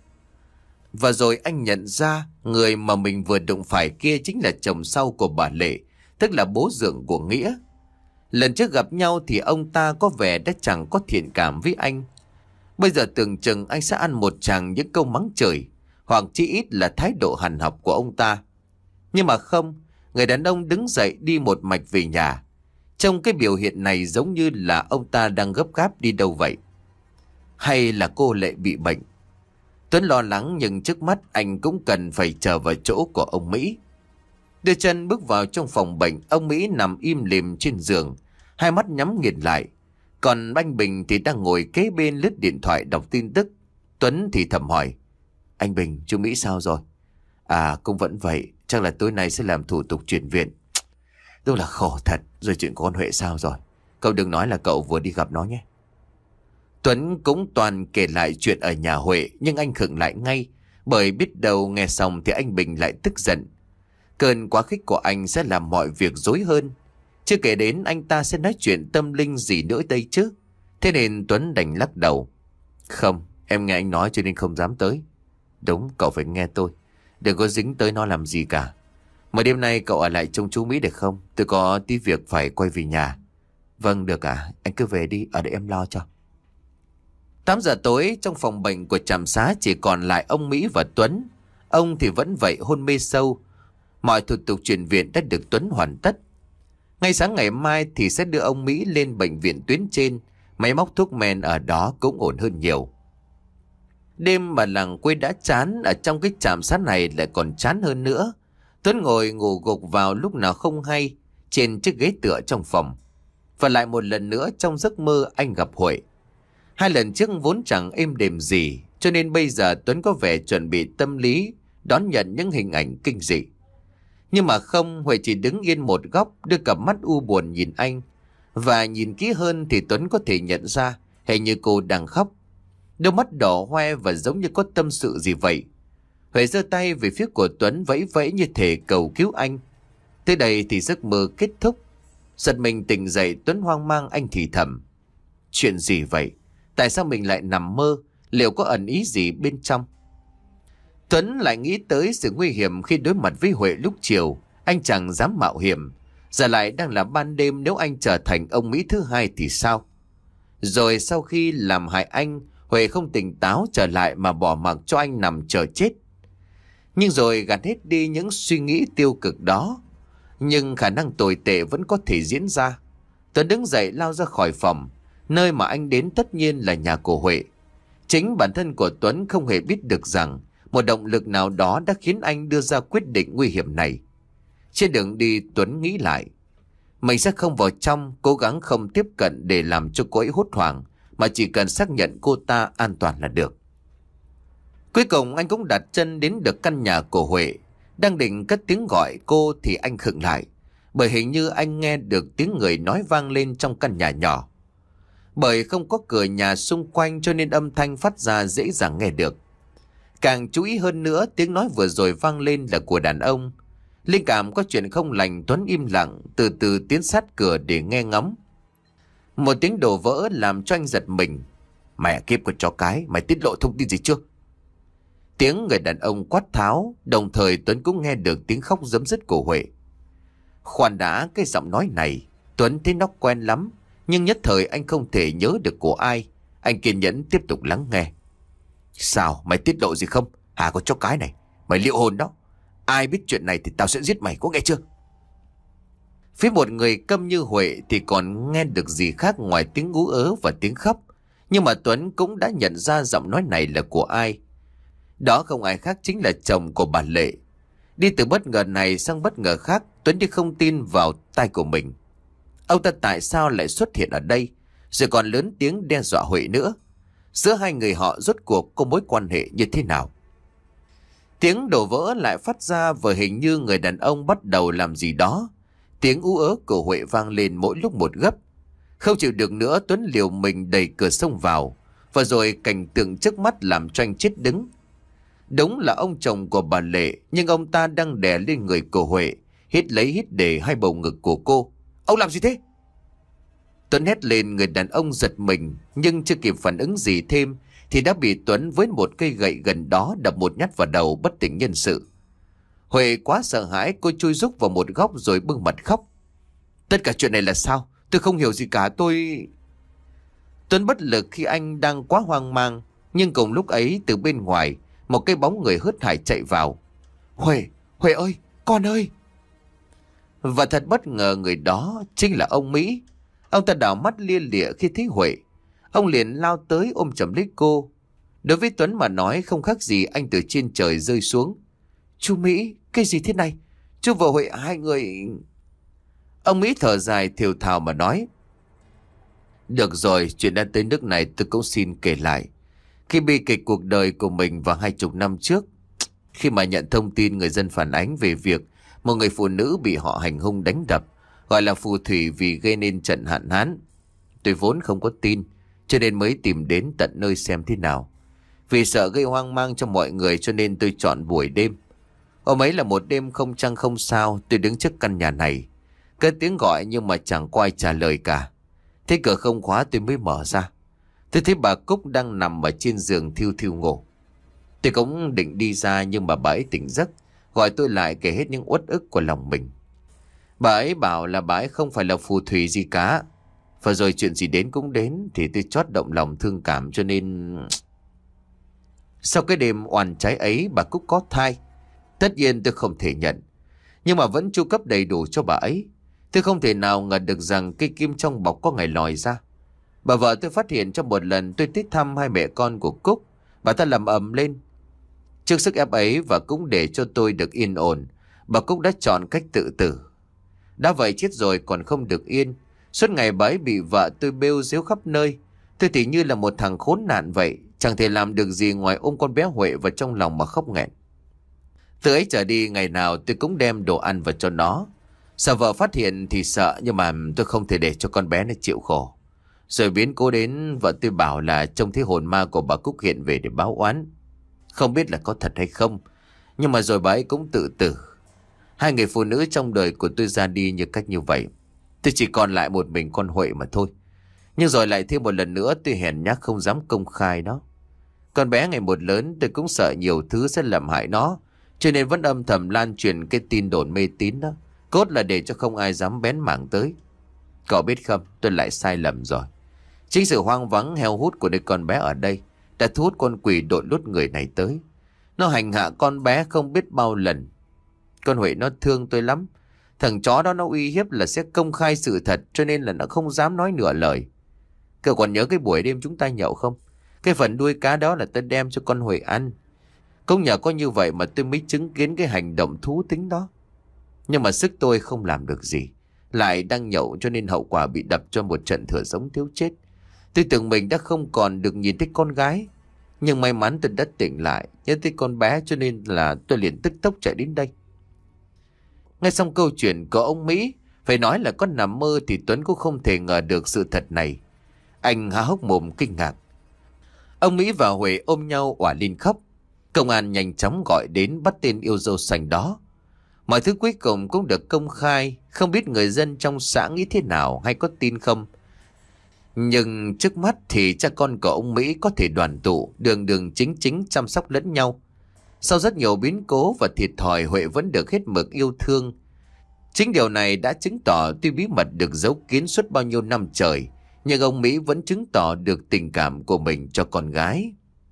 Và rồi anh nhận ra người mà mình vừa đụng phải kia chính là chồng sau của bà Lệ, tức là bố dượng của Nghĩa. Lần trước gặp nhau thì ông ta có vẻ đã chẳng có thiện cảm với anh. Bây giờ tưởng chừng anh sẽ ăn một tràng những câu mắng chửi, hoặc chỉ ít là thái độ hằn học của ông ta. Nhưng mà không, người đàn ông đứng dậy đi một mạch về nhà. Trong cái biểu hiện này giống như là ông ta đang gấp gáp đi đâu vậy. Hay là cô Lệ bị bệnh? Tuấn lo lắng, nhưng trước mắt anh cũng cần phải chờ vào chỗ của ông Mỹ. Đưa chân bước vào trong phòng bệnh, ông Mỹ nằm im lìm trên giường, hai mắt nhắm nghiền lại. Còn anh Bình thì đang ngồi kế bên lướt điện thoại đọc tin tức. Tuấn thì thầm hỏi: Anh Bình, chú Mỹ sao rồi? À, cũng vẫn vậy, chắc là tối nay sẽ làm thủ tục chuyển viện. Đúng là khổ thật. Rồi chuyện của con Huệ sao rồi? Cậu đừng nói là cậu vừa đi gặp nó nhé. Tuấn cũng toàn kể lại chuyện ở nhà Huệ, nhưng anh khựng lại ngay, bởi biết đâu nghe xong thì anh Bình lại tức giận. Cơn quá khích của anh sẽ làm mọi việc rối hơn. Chưa kể đến anh ta sẽ nói chuyện tâm linh gì nữa đây chứ. Thế nên Tuấn đành lắc đầu: Không, em nghe anh nói cho nên không dám tới. Đúng, cậu phải nghe tôi, đừng có dính tới nó làm gì cả. Mà đêm nay cậu ở lại trông chú Mỹ được không? Tôi có tí việc phải quay về nhà. Vâng, được ạ, anh cứ về đi, ở đây em lo cho. Tám giờ tối, trong phòng bệnh của trạm xá chỉ còn lại ông Mỹ và Tuấn. Ông thì vẫn vậy, hôn mê sâu. Mọi thủ tục chuyển viện đã được Tuấn hoàn tất. Ngay sáng ngày mai thì sẽ đưa ông Mỹ lên bệnh viện tuyến trên. Máy móc thuốc men ở đó cũng ổn hơn nhiều. Đêm mà làng quê đã chán, ở trong cái trạm xá này lại còn chán hơn nữa. Tuấn ngồi ngủ gục vào lúc nào không hay trên chiếc ghế tựa trong phòng. Và lại một lần nữa trong giấc mơ anh gặp Huệ. Hai lần trước vốn chẳng êm đềm gì, cho nên bây giờ Tuấn có vẻ chuẩn bị tâm lý đón nhận những hình ảnh kinh dị. Nhưng mà không, Huệ chỉ đứng yên một góc, đưa cặp mắt u buồn nhìn anh. Và nhìn kỹ hơn thì Tuấn có thể nhận ra hình như cô đang khóc. Đôi mắt đỏ hoe và giống như có tâm sự gì vậy. Huệ giơ tay về phía của Tuấn, vẫy vẫy như thể cầu cứu anh. Tới đây thì giấc mơ kết thúc. Giật mình tỉnh dậy, Tuấn hoang mang, anh thì thầm: Chuyện gì vậy? Tại sao mình lại nằm mơ? Liệu có ẩn ý gì bên trong? Tuấn lại nghĩ tới sự nguy hiểm khi đối mặt với Huệ lúc chiều. Anh chẳng dám mạo hiểm. Giờ lại đang là ban đêm, nếu anh trở thành ông Mỹ thứ hai thì sao? Rồi sau khi làm hại anh, Huệ không tỉnh táo trở lại mà bỏ mặc cho anh nằm chờ chết. Nhưng rồi gạt hết đi những suy nghĩ tiêu cực đó. Nhưng khả năng tồi tệ vẫn có thể diễn ra. Tuấn đứng dậy lao ra khỏi phòng. Nơi mà anh đến tất nhiên là nhà của Huệ. Chính bản thân của Tuấn không hề biết được rằng một động lực nào đó đã khiến anh đưa ra quyết định nguy hiểm này. Trên đường đi, Tuấn nghĩ lại: mình sẽ không vào trong, cố gắng không tiếp cận để làm cho cô ấy hốt hoảng, mà chỉ cần xác nhận cô ta an toàn là được. Cuối cùng anh cũng đặt chân đến được căn nhà của Huệ. Đang định cất tiếng gọi cô thì anh khựng lại, bởi hình như anh nghe được tiếng người nói vang lên trong căn nhà nhỏ. Bởi không có cửa nhà xung quanh cho nên âm thanh phát ra dễ dàng nghe được. Càng chú ý hơn nữa, tiếng nói vừa rồi vang lên là của đàn ông. Linh cảm có chuyện không lành, Tuấn im lặng từ từ tiến sát cửa để nghe ngóng. Một tiếng đổ vỡ làm cho anh giật mình. Mẹ kiếp của chó cái, mày tiết lộ thông tin gì chưa? Tiếng người đàn ông quát tháo, đồng thời Tuấn cũng nghe được tiếng khóc giấm dứt của Huệ. Khoan đã, cái giọng nói này Tuấn thấy nó quen lắm, nhưng nhất thời anh không thể nhớ được của ai. Anh kiên nhẫn tiếp tục lắng nghe. Sao, mày tiết lộ gì không? Hả, con chó cái này, mày liệu hồn đó. Ai biết chuyện này thì tao sẽ giết mày, có nghe chưa? Phía một người câm như Huệ thì còn nghe được gì khác ngoài tiếng ú ớ và tiếng khóc. Nhưng mà Tuấn cũng đã nhận ra giọng nói này là của ai. Đó không ai khác chính là chồng của bà Lệ. Đi từ bất ngờ này sang bất ngờ khác, Tuấn đi không tin vào tai của mình. Ông ta tại sao lại xuất hiện ở đây, rồi còn lớn tiếng đe dọa Huệ nữa? Giữa hai người họ rốt cuộc có mối quan hệ như thế nào? Tiếng đổ vỡ lại phát ra và hình như người đàn ông bắt đầu làm gì đó. Tiếng ú ớ của Huệ vang lên mỗi lúc một gấp. Không chịu được nữa, Tuấn liều mình đẩy cửa xông vào. Và rồi cảnh tượng trước mắt làm cho anh chết đứng. Đúng là ông chồng của bà Lệ, nhưng ông ta đang đè lên người của Huệ, hít lấy hít để hai bầu ngực của cô. Ông làm gì thế? Tuấn hét lên, người đàn ông giật mình, nhưng chưa kịp phản ứng gì thêm thì đã bị Tuấn với một cây gậy gần đó đập một nhát vào đầu, bất tỉnh nhân sự. Huệ quá sợ hãi, cô chui rúc vào một góc rồi bưng mặt khóc. Tất cả chuyện này là sao? Tôi không hiểu gì cả, tôi... Tuấn bất lực khi anh đang quá hoang mang, nhưng cùng lúc ấy từ bên ngoài, một cái bóng người hớt hải chạy vào. Huệ, Huệ ơi, con ơi! Và thật bất ngờ, người đó chính là ông Mỹ. Ông ta đảo mắt lia lịa khi thấy Huệ. Ông liền lao tới ôm chầm lấy cô. Đối với Tuấn mà nói không khác gì anh từ trên trời rơi xuống. Chú Mỹ, cái gì thế này? Chú và Huệ hai người... Ông Mỹ thở dài thều thào mà nói. Được rồi, chuyện đã tới nước này tôi cũng xin kể lại. Khi bi kịch cuộc đời của mình vào hai chục năm trước, khi mà nhận thông tin người dân phản ánh về việc một người phụ nữ bị họ hành hung đánh đập, gọi là phù thủy vì gây nên trận hạn hán, tôi vốn không có tin, cho nên mới tìm đến tận nơi xem thế nào. Vì sợ gây hoang mang cho mọi người cho nên tôi chọn buổi đêm. Hôm ấy là một đêm không trăng không sao, tôi đứng trước căn nhà này. Cất tiếng gọi nhưng mà chẳng có ai trả lời cả. Thế cửa không khóa tôi mới mở ra. Tôi thấy bà Cúc đang nằm ở trên giường thiêu thiêu ngủ. Tôi cũng định đi ra nhưng mà bà ấy tỉnh giấc, gọi tôi lại kể hết những uất ức của lòng mình. Bà ấy bảo là bà ấy không phải là phù thủy gì cả. Và rồi chuyện gì đến cũng đến thì tôi chót động lòng thương cảm cho nên... Sau cái đêm oan trái ấy, bà Cúc có thai. Tất nhiên tôi không thể nhận, nhưng mà vẫn chu cấp đầy đủ cho bà ấy. Tôi không thể nào ngờ được rằng cây kim trong bọc có ngày lòi ra. Bà vợ tôi phát hiện trong một lần tôi tới thăm hai mẹ con của Cúc, bà ta làm ầm lên. Trước sức ép ấy và cũng để cho tôi được yên ổn, bà Cúc đã chọn cách tự tử. Đã vậy chết rồi còn không được yên. Suốt ngày bà ấy bị vợ tôi bêu xếu khắp nơi. Tôi thì như là một thằng khốn nạn vậy, chẳng thể làm được gì ngoài ôm con bé Huệ vào trong lòng mà khóc nghẹn. Từ ấy trở đi, ngày nào tôi cũng đem đồ ăn vào cho nó. Sợ vợ phát hiện thì sợ, nhưng mà tôi không thể để cho con bé nó chịu khổ. Rồi biến cố đến, vợ tôi bảo là trông thấy hồn ma của bà Cúc hiện về để báo oán. Không biết là có thật hay không, nhưng mà rồi bà ấy cũng tự tử. Hai người phụ nữ trong đời của tôi ra đi như cách như vậy. Tôi chỉ còn lại một mình con Huệ mà thôi. Nhưng rồi lại thêm một lần nữa tôi hèn nhát không dám công khai nó. Con bé ngày một lớn, tôi cũng sợ nhiều thứ sẽ làm hại nó, cho nên vẫn âm thầm lan truyền cái tin đồn mê tín đó, cốt là để cho không ai dám bén mảng tới. Cậu biết không, tôi lại sai lầm rồi. Chính sự hoang vắng heo hút của đứa con bé ở đây đã thu hút con quỷ đội lốt người này tới. Nó hành hạ con bé không biết bao lần. Con Huệ nó thương tôi lắm. Thằng chó đó nó uy hiếp là sẽ công khai sự thật, cho nên là nó không dám nói nửa lời. Cậu còn nhớ cái buổi đêm chúng ta nhậu không? Cái phần đuôi cá đó là tôi đem cho con Huệ ăn. Cũng nhờ có như vậy mà tôi mới chứng kiến cái hành động thú tính đó. Nhưng mà sức tôi không làm được gì. Lại đang nhậu cho nên hậu quả bị đập cho một trận thừa sống thiếu chết. Tôi tưởng mình đã không còn được nhìn thấy con gái. Nhưng may mắn tôi đã tỉnh lại, nhớ thấy con bé cho nên là tôi liền tức tốc chạy đến đây. Nghe xong câu chuyện của ông Mỹ, phải nói là có nằm mơ thì Tuấn cũng không thể ngờ được sự thật này. Anh há hốc mồm kinh ngạc. Ông Mỹ và Huệ ôm nhau òa lên khóc. Công an nhanh chóng gọi đến bắt tên yêu dâu xanh đó. Mọi thứ cuối cùng cũng được công khai. Không biết người dân trong xã nghĩ thế nào hay có tin không. Nhưng trước mắt thì cha con của ông Mỹ có thể đoàn tụ, đường đường chính chính chăm sóc lẫn nhau. Sau rất nhiều biến cố và thiệt thòi, Huệ vẫn được hết mực yêu thương. Chính điều này đã chứng tỏ tuy bí mật được giấu kín suốt bao nhiêu năm trời, nhưng ông Mỹ vẫn chứng tỏ được tình cảm của mình cho con gái.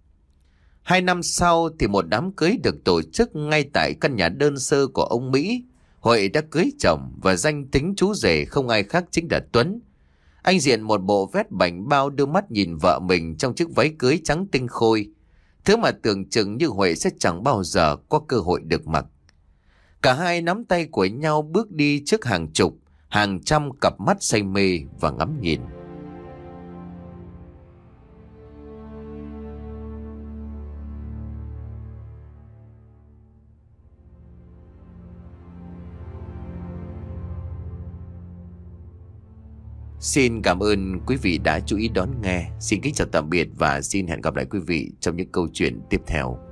Hai năm sau thì một đám cưới được tổ chức ngay tại căn nhà đơn sơ của ông Mỹ. Huệ đã cưới chồng và danh tính chú rể không ai khác chính là Tuấn. Anh diện một bộ vest bảnh bao đưa mắt nhìn vợ mình trong chiếc váy cưới trắng tinh khôi. Thứ mà tưởng chừng như Huệ sẽ chẳng bao giờ có cơ hội được mặc. Cả hai nắm tay của nhau bước đi trước hàng chục, hàng trăm cặp mắt say mê và ngắm nhìn. Xin cảm ơn quý vị đã chú ý đón nghe. Xin kính chào tạm biệt và xin hẹn gặp lại quý vị trong những câu chuyện tiếp theo.